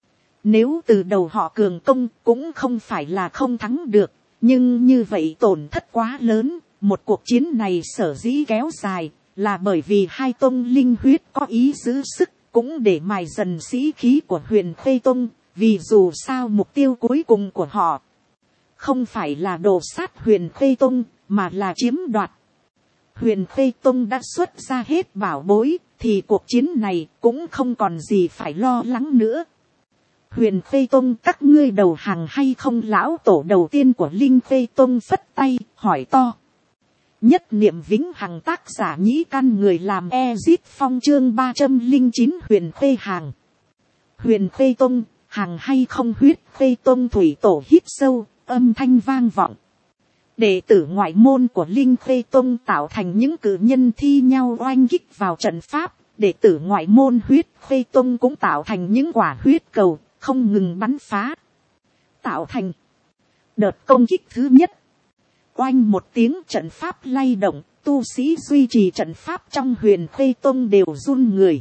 Nếu từ đầu họ cường công cũng không phải là không thắng được, nhưng như vậy tổn thất quá lớn. Một cuộc chiến này sở dĩ kéo dài là bởi vì hai tông linh huyết có ý giữ sức, cũng để mài dần sĩ khí của huyền khê tông, vì dù sao mục tiêu cuối cùng của họ không phải là đổ sát huyền khê tông mà là chiếm đoạt. Huyền khê tông đã xuất ra hết bảo bối thì cuộc chiến này cũng không còn gì phải lo lắng nữa. Huyền khê tông các ngươi đầu hàng hay không? Lão tổ đầu tiên của linh khê tông phất tay hỏi to. Nhất niệm vĩnh hằng, tác giả nhĩ căn, người làm Ezit Phong, chương 309 huyền khê hàng. Huyền khê tông hàng hay không? Huyết khê tông thủy tổ hít sâu, âm thanh vang vọng. Đệ tử ngoại môn của linh khê tông tạo thành những cử nhân thi nhau oanh kích vào trận pháp. Đệ tử ngoại môn huyết khê tông cũng tạo thành những quả huyết cầu không ngừng bắn phá, tạo thành đợt công kích thứ nhất. Oanh một tiếng, trận pháp lay động, tu sĩ duy trì trận pháp trong huyền khê tông đều run người.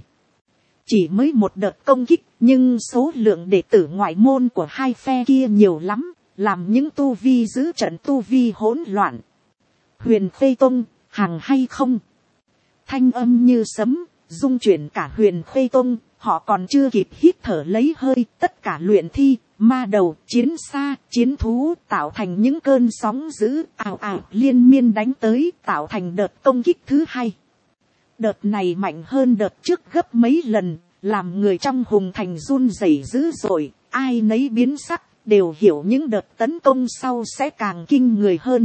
Chỉ mới một đợt công kích, nhưng số lượng đệ tử ngoại môn của hai phe kia nhiều lắm, làm những tu vi giữ trận tu vi hỗn loạn. Huyền khê tông hàng hay không? Thanh âm như sấm, rung chuyển cả huyền khê tông. Họ còn chưa kịp hít thở lấy hơi, tất cả luyện thi, ma đầu, chiến xa, chiến thú tạo thành những cơn sóng dữ ào ào liên miên đánh tới, tạo thành đợt công kích thứ hai. Đợt này mạnh hơn đợt trước gấp mấy lần, làm người trong hùng thành run rẩy dữ dội, ai nấy biến sắc, đều hiểu những đợt tấn công sau sẽ càng kinh người hơn.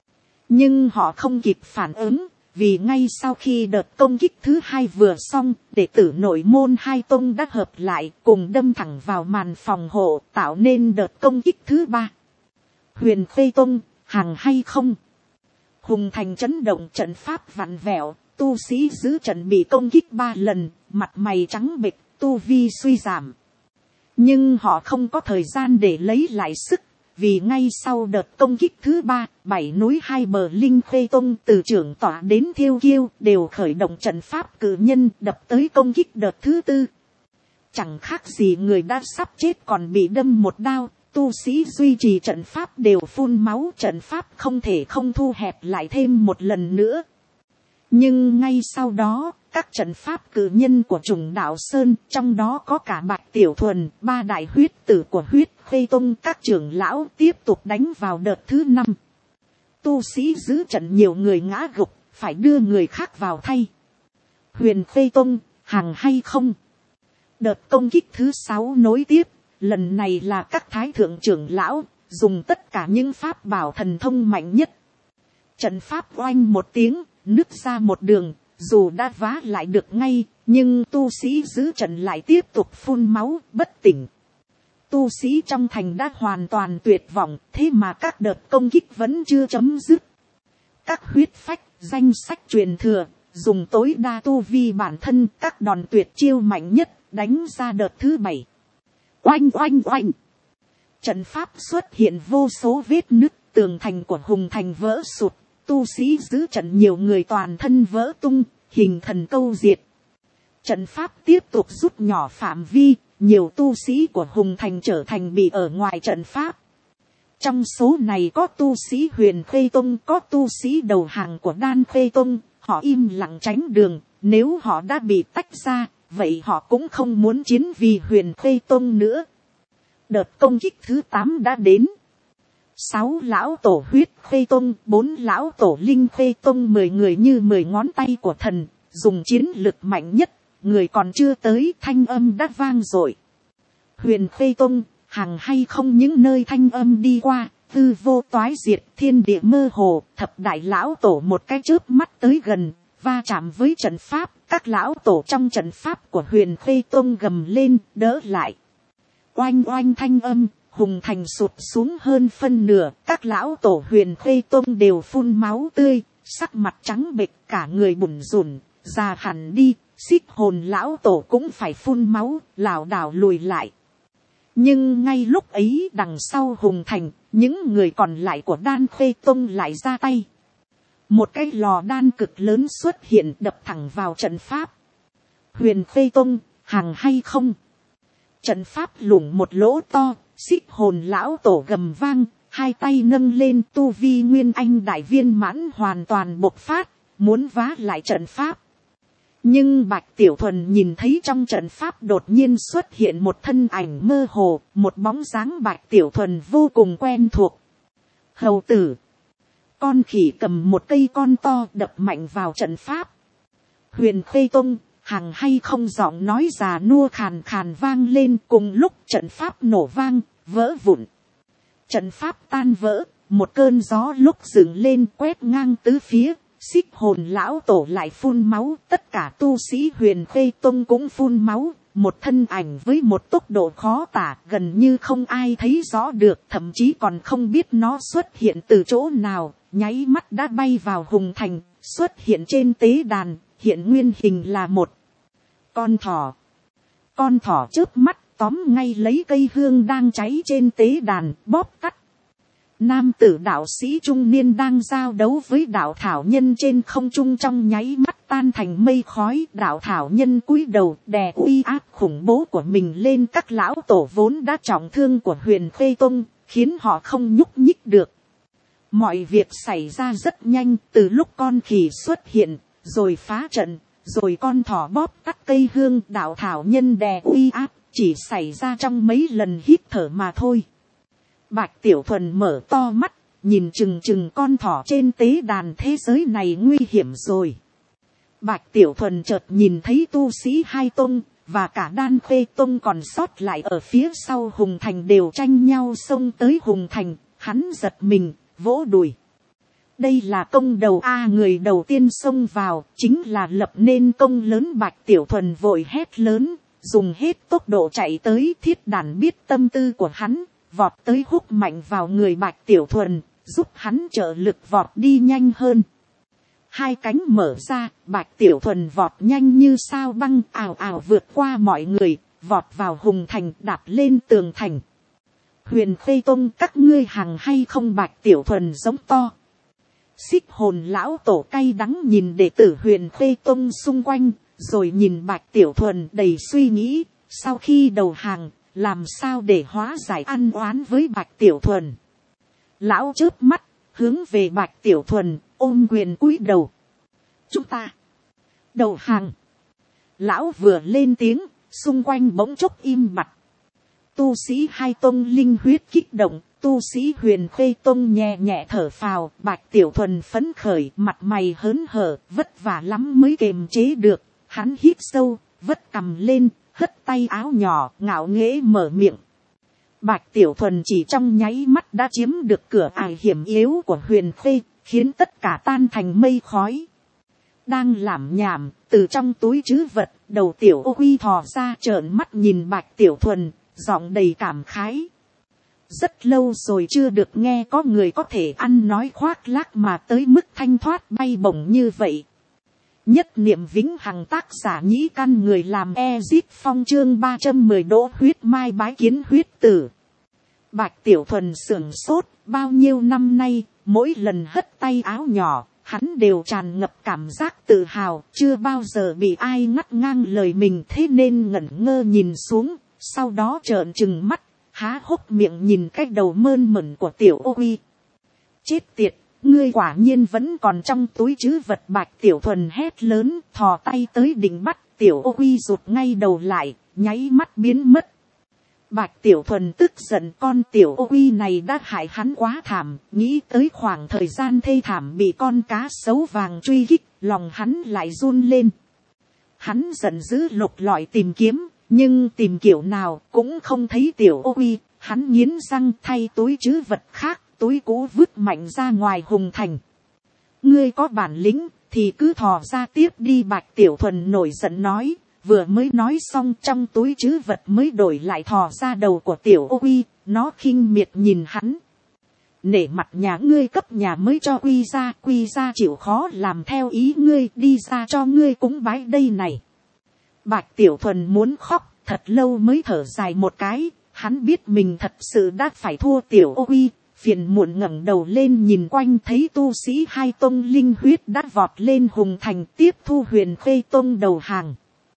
Nhưng họ không kịp phản ứng. Vì ngay sau khi đợt công kích thứ hai vừa xong, đệ tử nội môn hai tông đã hợp lại cùng đâm thẳng vào màn phòng hộ, tạo nên đợt công kích thứ ba. Huyền khê tông hàng hay không? Hùng thành chấn động, trận pháp vặn vẹo, tu sĩ giữ trận bị công kích 3 lần, mặt mày trắng bệch, tu vi suy giảm. Nhưng họ không có thời gian để lấy lại sức. Vì ngay sau đợt công kích thứ ba, 7 núi hai bờ linh khê tông từ trưởng tọa đến thiêu kiêu đều khởi động trận pháp cử nhân đập tới công kích đợt thứ tư. Chẳng khác gì người đã sắp chết còn bị đâm một đao, tu sĩ duy trì trận pháp đều phun máu, trận pháp không thể không thu hẹp lại thêm một lần nữa. Nhưng ngay sau đó, các trận pháp cử nhân của Trùng Đạo Sơn, trong đó có cả Bạch Tiểu Thuần, 3 đại huyết tử của huyết khê tông, các trưởng lão tiếp tục đánh vào đợt thứ 5. Tu sĩ giữ trận nhiều người ngã gục, phải đưa người khác vào thay. Huyền khê tông hàng hay không? Đợt công kích thứ 6 nối tiếp, lần này là các thái thượng trưởng lão, dùng tất cả những pháp bảo thần thông mạnh nhất. Trận pháp oanh một tiếng, nứt ra một đường, dù đã vá lại được ngay, nhưng tu sĩ giữ trận lại tiếp tục phun máu, bất tỉnh. Tu sĩ trong thành đã hoàn toàn tuyệt vọng, thế mà các đợt công kích vẫn chưa chấm dứt. Các huyết phách, danh sách truyền thừa, dùng tối đa tu vi bản thân, các đòn tuyệt chiêu mạnh nhất, đánh ra đợt thứ 7. Oanh oanh oanh! Trận pháp xuất hiện vô số vết nứt, tường thành của hùng thành vỡ sụt. Tu sĩ giữ trận nhiều người toàn thân vỡ tung, hình thần câu diệt. Trận pháp tiếp tục rút nhỏ phạm vi, nhiều tu sĩ của hùng thành trở thành bị ở ngoài trận pháp. Trong số này có tu sĩ huyền khê tông, có tu sĩ đầu hàng của đan khê tông, họ im lặng tránh đường, nếu họ đã bị tách ra, vậy họ cũng không muốn chiến vì huyền khê tông nữa. Đợt công kích thứ 8 đã đến. 6 lão tổ huyết khê tông, 4 lão tổ linh khê tông, 10 người như 10 ngón tay của thần, dùng chiến lực mạnh nhất, người còn chưa tới, thanh âm đã vang dội. Huyền khê tông hàng hay không? Những nơi thanh âm đi qua, hư vô toái diệt, thiên địa mơ hồ, thập đại lão tổ một cái chớp mắt tới gần, va chạm với trận pháp, các lão tổ trong trận pháp của huyền khê tông gầm lên, đỡ lại. Oanh oanh thanh âm, hùng thành sụt xuống hơn phân nửa, các lão tổ huyền khê tông đều phun máu tươi, sắc mặt trắng bệch, cả người bủn rủn, già hẳn đi, xích hồn lão tổ cũng phải phun máu, lảo đảo lùi lại. Nhưng ngay lúc ấy đằng sau hùng thành, những người còn lại của đan khê tông lại ra tay. một cái lò đan cực lớn xuất hiện đập thẳng vào trận pháp. Huyền Khê Tông, hàng hay không? Trận pháp lủng một lỗ to, xích hồn lão tổ gầm vang, hai tay nâng lên, tu vi nguyên anh đại viên mãn hoàn toàn bộc phát, muốn vá lại trận pháp. Nhưng Bạch Tiểu Thuần nhìn thấy trong trận pháp đột nhiên xuất hiện một thân ảnh mơ hồ, một bóng dáng Bạch Tiểu Thuần vô cùng quen thuộc. Hầu tử. Con khỉ cầm một cây con to đập mạnh vào trận pháp. Huyền Khê Tông, hàng hay không, giọng nói già nua khàn khàn vang lên, cùng lúc trận pháp nổ vang, vỡ vụn. Trận pháp tan vỡ, một cơn gió lúc dựng lên quét ngang tứ phía, xích hồn lão tổ lại phun máu, tất cả tu sĩ Huyền Khê Tông cũng phun máu, một thân ảnh với một tốc độ khó tả, gần như không ai thấy rõ được, thậm chí còn không biết nó xuất hiện từ chỗ nào, nháy mắt đã bay vào hùng thành, xuất hiện trên tế đàn, hiện nguyên hình là một con thỏ. Con thỏ chớp mắt tóm ngay lấy cây hương đang cháy trên tế đàn, bóp cắt. Nam tử đạo sĩ trung niên đang giao đấu với đạo thảo nhân trên không trung trong nháy mắt tan thành mây khói. Đạo thảo nhân cúi đầu đè uy áp khủng bố của mình lên các lão tổ vốn đã trọng thương của Huyền Khê Tông, khiến họ không nhúc nhích được. Mọi việc xảy ra rất nhanh, từ lúc con khỉ xuất hiện, rồi phá trận, rồi con thỏ bóp cắt cây hương. Đạo thảo nhân đè uy áp chỉ xảy ra trong mấy lần hít thở mà thôi. Bạch Tiểu Thuần mở to mắt, nhìn chừng chừng con thỏ trên tế đàn, thế giới này nguy hiểm rồi. Bạch Tiểu Thuần chợt nhìn thấy tu sĩ hai tông, và cả Đan Khê Tông còn sót lại ở phía sau Hùng Thành đều tranh nhau xông tới Hùng Thành, hắn giật mình, vỗ đùi. Đây là công đầu a, người đầu tiên xông vào, chính là lập nên công lớn. Bạch Tiểu Thuần vội hét lớn, dùng hết tốc độ chạy tới. Thiết Đàn biết tâm tư của hắn, vọt tới húc mạnh vào người Bạch Tiểu Thuần, giúp hắn trợ lực vọt đi nhanh hơn. Hai cánh mở ra, Bạch Tiểu Thuần vọt nhanh như sao băng, ào ào vượt qua mọi người, vọt vào Hùng Thành, đạp lên tường thành. Huyền Khê Tông, các ngươi hàng hay không? Bạch Tiểu Thuần giống to. Xích hồn lão tổ cay đắng nhìn đệ tử Huyền Khê Tông xung quanh, rồi nhìn Bạch Tiểu Thuần đầy suy nghĩ, sau khi đầu hàng, làm sao để hóa giải ăn oán với Bạch Tiểu Thuần. Lão chớp mắt, hướng về Bạch Tiểu Thuần, ôm quyền cúi đầu. Chúng ta đầu hàng. Lão vừa lên tiếng, xung quanh bỗng chốc im bặt. Tu sĩ hai tông linh huyết kích động, tu sĩ Huyền Khê Tông nhẹ nhẹ thở phào. Bạch Tiểu Thuần phấn khởi, mặt mày hớn hở, vất vả lắm mới kềm chế được. Hắn hít sâu, vất cằm lên, hất tay áo nhỏ, ngạo nghễ mở miệng. Bạch Tiểu Thuần chỉ trong nháy mắt đã chiếm được cửa ải hiểm yếu của Huyền Khê, khiến tất cả tan thành mây khói. Đang lảm nhảm, từ trong túi trữ vật, đầu Tiểu Ô Quy thò ra trợn mắt nhìn Bạch Tiểu Thuần, giọng đầy cảm khái. Rất lâu rồi chưa được nghe có người có thể ăn nói khoác lác mà tới mức thanh thoát bay bổng như vậy. Nhất niệm vĩnh hằng, tác giả Nhĩ Căn, người làm Ezit Phong, chương 310 Đỗ Huyết Mai bái kiến huyết tử. Bạch Tiểu Thuần sửng sốt, bao nhiêu năm nay, mỗi lần hất tay áo nhỏ, hắn đều tràn ngập cảm giác tự hào, chưa bao giờ bị ai ngắt ngang lời mình, thế nên ngẩn ngơ nhìn xuống, sau đó trợn trừng mắt, há hốc miệng nhìn cái đầu mơn mởn của Tiểu Ô Quy. Chết tiệt, ngươi quả nhiên vẫn còn trong túi trữ vật. Bạch Tiểu Thuần hét lớn, thò tay tới định bắt. Tiểu Ô Quy rụt ngay đầu lại, nháy mắt biến mất. Bạch Tiểu Thuần tức giận, con Tiểu Ô Quy này đã hại hắn quá thảm, nghĩ tới khoảng thời gian thê thảm bị con cá sấu vàng truy kích, lòng hắn lại run lên. Hắn giận dữ lục lọi tìm kiếm, nhưng tìm kiểu nào cũng không thấy Tiểu Ô Quy. Hắn nghiến răng thay túi trữ vật khác, túi cũ vứt mạnh ra ngoài Hùng Thành. Ngươi có bản lĩnh thì cứ thò ra tiếp đi. Bạch Tiểu Thuần nổi giận nói, vừa mới nói xong trong túi trữ vật mới đổi lại thò ra đầu của Tiểu Ô Quy. Nó khinh miệt nhìn hắn. Nể mặt nhà ngươi cấp nhà mới cho Quy ra chịu khó làm theo ý ngươi, đi ra cho ngươi cúng bái đây này. Bạch Tiểu Thuần muốn khóc, thật lâu mới thở dài một cái. Hắn biết mình thật sự đã phải thua Tiểu Ô Quy, phiền muộn ngẩng đầu lên nhìn quanh, thấy tu sĩ hai tông linh huyết đã vọt lên Hùng Thành tiếp thu Huyền Khê tông đầu hàng.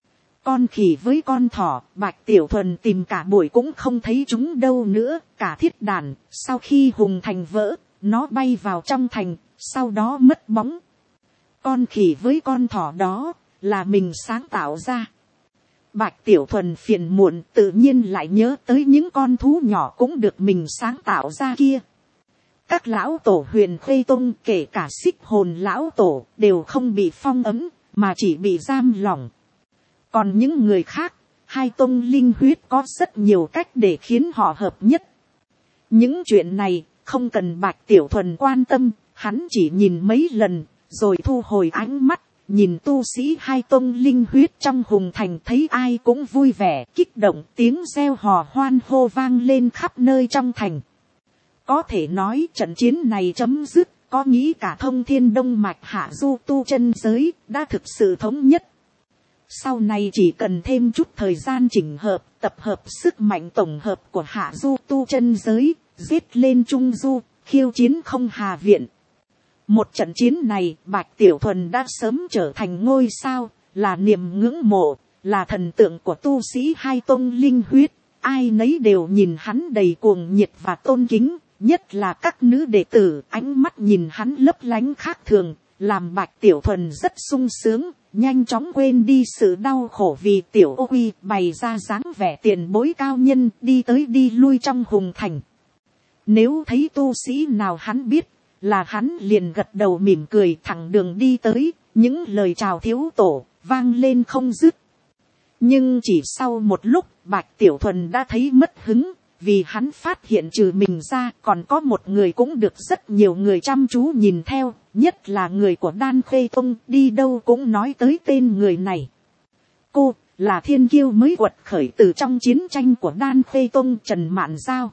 Con khỉ với con thỏ, Bạch Tiểu Thuần tìm cả buổi cũng không thấy chúng đâu nữa. Cả thiết đàn, sau khi Hùng Thành vỡ, nó bay vào trong thành, sau đó mất bóng. Con khỉ với con thỏ đó, là mình sáng tạo ra. Bạch Tiểu Thuần phiền muộn, tự nhiên lại nhớ tới những con thú nhỏ cũng được mình sáng tạo ra kia. Các lão tổ Huyền Khê tông, kể cả Xích Hồn lão tổ, đều không bị phong ấn, mà chỉ bị giam lỏng. Còn những người khác, hai tông linh huyết có rất nhiều cách để khiến họ hợp nhất. Những chuyện này, không cần Bạch Tiểu Thuần quan tâm, hắn chỉ nhìn mấy lần, rồi thu hồi ánh mắt, nhìn tu sĩ hai tông linh huyết trong Hùng Thành, thấy ai cũng vui vẻ, kích động, tiếng reo hò hoan hô vang lên khắp nơi trong thành. Có thể nói trận chiến này chấm dứt, có nghĩ cả thông thiên đông mạch hạ du tu chân giới, đã thực sự thống nhất. Sau này chỉ cần thêm chút thời gian chỉnh hợp, tập hợp sức mạnh tổng hợp của hạ du tu chân giới, giết lên trung du, khiêu chiến không hà viện. Một trận chiến này, Bạch Tiểu Thuần đã sớm trở thành ngôi sao, là niềm ngưỡng mộ, là thần tượng của tu sĩ hai tông linh huyết. Ai nấy đều nhìn hắn đầy cuồng nhiệt và tôn kính, nhất là các nữ đệ tử, ánh mắt nhìn hắn lấp lánh khác thường, làm Bạch Tiểu Thuần rất sung sướng, nhanh chóng quên đi sự đau khổ vì Tiểu Ô Quy, bày ra dáng vẻ tiền bối cao nhân, đi tới đi lui trong Hùng Thành. Nếu thấy tu sĩ nào hắn biết, là hắn liền gật đầu mỉm cười thẳng đường đi tới, những lời chào thiếu tổ, vang lên không dứt. Nhưng chỉ sau một lúc, Bạch Tiểu Thuần đã thấy mất hứng, vì hắn phát hiện trừ mình ra còn có một người cũng được rất nhiều người chăm chú nhìn theo, nhất là người của Đan Khê Tông, đi đâu cũng nói tới tên người này. Cô, là thiên kiêu mới quật khởi từ trong chiến tranh của Đan Khê Tông, Trần Mạn Giao.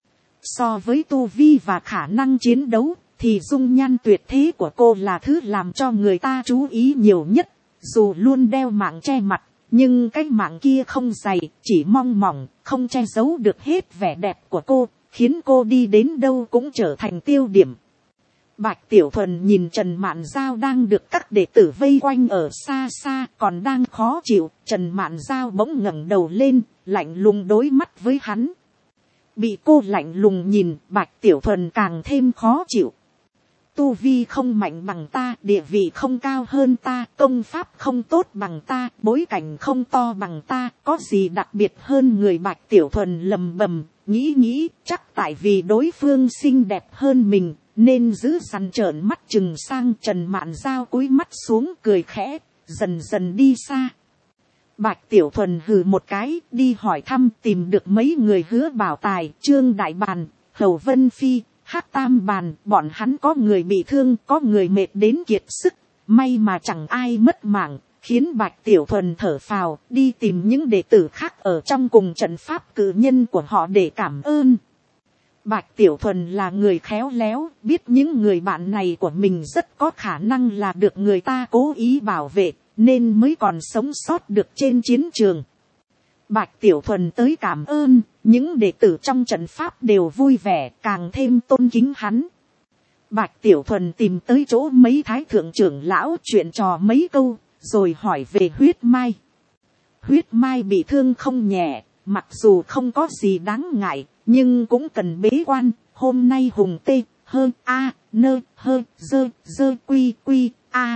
So với tu vi và khả năng chiến đấu, thì dung nhan tuyệt thế của cô là thứ làm cho người ta chú ý nhiều nhất. Dù luôn đeo mạng che mặt, nhưng cái mạng kia không dày, chỉ mong mỏng, không che giấu được hết vẻ đẹp của cô, khiến cô đi đến đâu cũng trở thành tiêu điểm. Bạch Tiểu Thuần nhìn Trần Mạn Giao đang được các đệ tử vây quanh ở xa xa, còn đang khó chịu. Trần Mạn Giao bỗng ngẩng đầu lên, lạnh lùng đối mắt với hắn. Bị cô lạnh lùng nhìn, Bạch Tiểu Thuần càng thêm khó chịu. Tu vi không mạnh bằng ta, địa vị không cao hơn ta, công pháp không tốt bằng ta, bối cảnh không to bằng ta, có gì đặc biệt hơn người. Bạch Tiểu Thuần lầm bầm, nghĩ chắc tại vì đối phương xinh đẹp hơn mình, nên giữ sẵn trợn mắt chừng sang. Trần Mạn Giao cúi mắt xuống cười khẽ, dần dần đi xa. Bạch Tiểu Thuần hừ một cái, đi hỏi thăm, tìm được mấy người Hứa Bảo Tài, Trương Đại Bàn, Hầu Vân Phi, Hắc Tam Bàn. Bọn hắn có người bị thương, có người mệt đến kiệt sức, may mà chẳng ai mất mạng, khiến Bạch Tiểu Thuần thở phào, đi tìm những đệ tử khác ở trong cùng trận pháp cử nhân của họ để cảm ơn. Bạch Tiểu Thuần là người khéo léo, biết những người bạn này của mình rất có khả năng là được người ta cố ý bảo vệ, nên mới còn sống sót được trên chiến trường. Bạch Tiểu Thuần tới cảm ơn, những đệ tử trong trận pháp đều vui vẻ, càng thêm tôn kính hắn. Bạch Tiểu Thuần tìm tới chỗ mấy thái thượng trưởng lão chuyện trò mấy câu, rồi hỏi về Huyết Mai. Huyết Mai bị thương không nhẹ, mặc dù không có gì đáng ngại, nhưng cũng cần bế quan. Hôm nay Hùng Tê, Hơ, A, Nơ, Hơ, Dơ, Quy, A,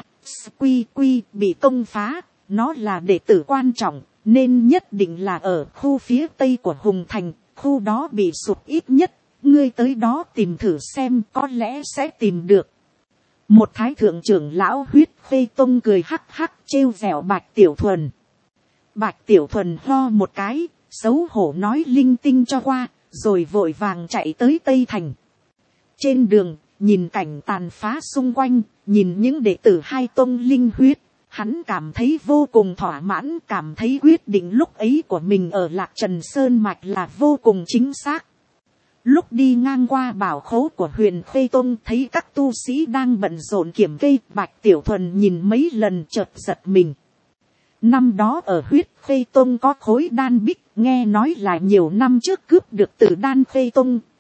Quy bị công phá. Nó là đệ tử quan trọng, nên nhất định là ở khu phía tây của Hùng Thành, khu đó bị sụp ít nhất. Ngươi tới đó tìm thử xem, có lẽ sẽ tìm được. Một thái thượng trưởng lão Huyết Khê Tông cười hắc hắc trêu vẻo Bạch Tiểu Thuần. Bạch Tiểu Thuần ho một cái, xấu hổ nói linh tinh cho qua, rồi vội vàng chạy tới Tây Thành. Trên đường, nhìn cảnh tàn phá xung quanh, nhìn những đệ tử hai tông linh huyết, hắn cảm thấy vô cùng thỏa mãn, cảm thấy quyết định lúc ấy của mình ở Lạc Trần Sơn Mạch là vô cùng chính xác. Lúc đi ngang qua bảo khố của Huyền Khê Tông, thấy các tu sĩ đang bận rộn kiểm kê, Bạch Tiểu Thuần nhìn mấy lần chợt giật mình. Năm đó ở Huyết Khê Tông có khối đan bích, nghe nói là nhiều năm trước cướp được từ Đan Khê Tông,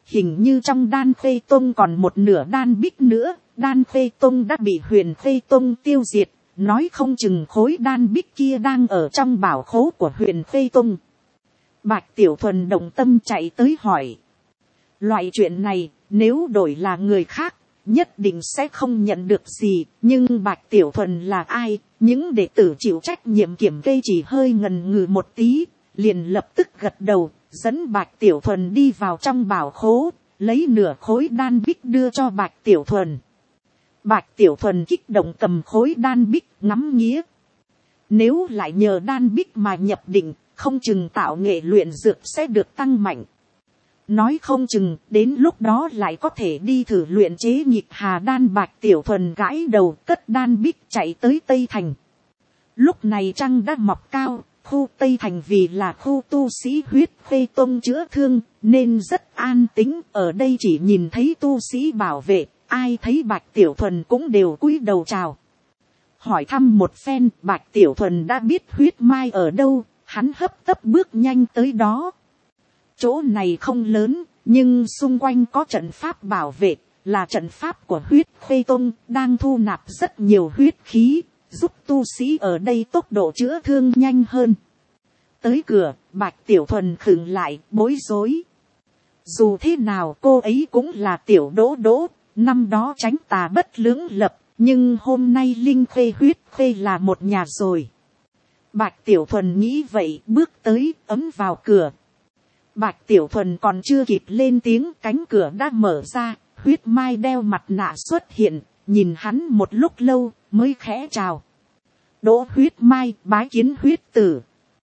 hình như trong đan khê tông còn một nửa đan bích nữa, đan khê tông đã bị huyền khê tông tiêu diệt, nói không chừng khối đan bích kia đang ở trong bảo khố của huyền khê tông. Bạch Tiểu Thuần động tâm chạy tới hỏi. Loại chuyện này, nếu đổi là người khác, nhất định sẽ không nhận được gì, nhưng Bạch Tiểu Thuần là ai, những đệ tử chịu trách nhiệm kiểm kê chỉ hơi ngần ngừ một tí, liền lập tức gật đầu, dẫn Bạch Tiểu Thuần đi vào trong bảo khố, lấy nửa khối đan bích đưa cho Bạch Tiểu Thuần. Bạch Tiểu Thuần kích động cầm khối đan bích ngắm nghía. Nếu lại nhờ đan bích mà nhập định, không chừng tạo nghệ luyện dược sẽ được tăng mạnh. Nói không chừng đến lúc đó lại có thể đi thử luyện chế nhịp hà đan. Bạch Tiểu Thuần gãi đầu cất đan bích chạy tới Tây Thành. Lúc này trăng đã mọc cao, khu Tây Thành vì là khu tu sĩ huyết khê tông chữa thương, nên rất an tĩnh, ở đây chỉ nhìn thấy tu sĩ bảo vệ, ai thấy Bạch Tiểu Thuần cũng đều cúi đầu chào. Hỏi thăm một phen, Bạch Tiểu Thuần đã biết huyết mai ở đâu, hắn hấp tấp bước nhanh tới đó. Chỗ này không lớn, nhưng xung quanh có trận pháp bảo vệ, là trận pháp của huyết khê tông, đang thu nạp rất nhiều huyết khí, giúp tu sĩ ở đây tốc độ chữa thương nhanh hơn. Tới cửa, Bạch Tiểu Thuần khựng lại, bối rối. Dù thế nào cô ấy cũng là Tiểu Đỗ Đỗ, năm đó tránh tà bất lưỡng lập, nhưng hôm nay Linh Khê huyết khê là một nhà rồi. Bạch Tiểu Thuần nghĩ vậy, bước tới, ấm vào cửa. Bạch Tiểu Thuần còn chưa kịp lên tiếng, cánh cửa đã mở ra, huyết mai đeo mặt nạ xuất hiện, nhìn hắn một lúc lâu, mới khẽ chào. Đỗ huyết mai, bái kiến huyết tử.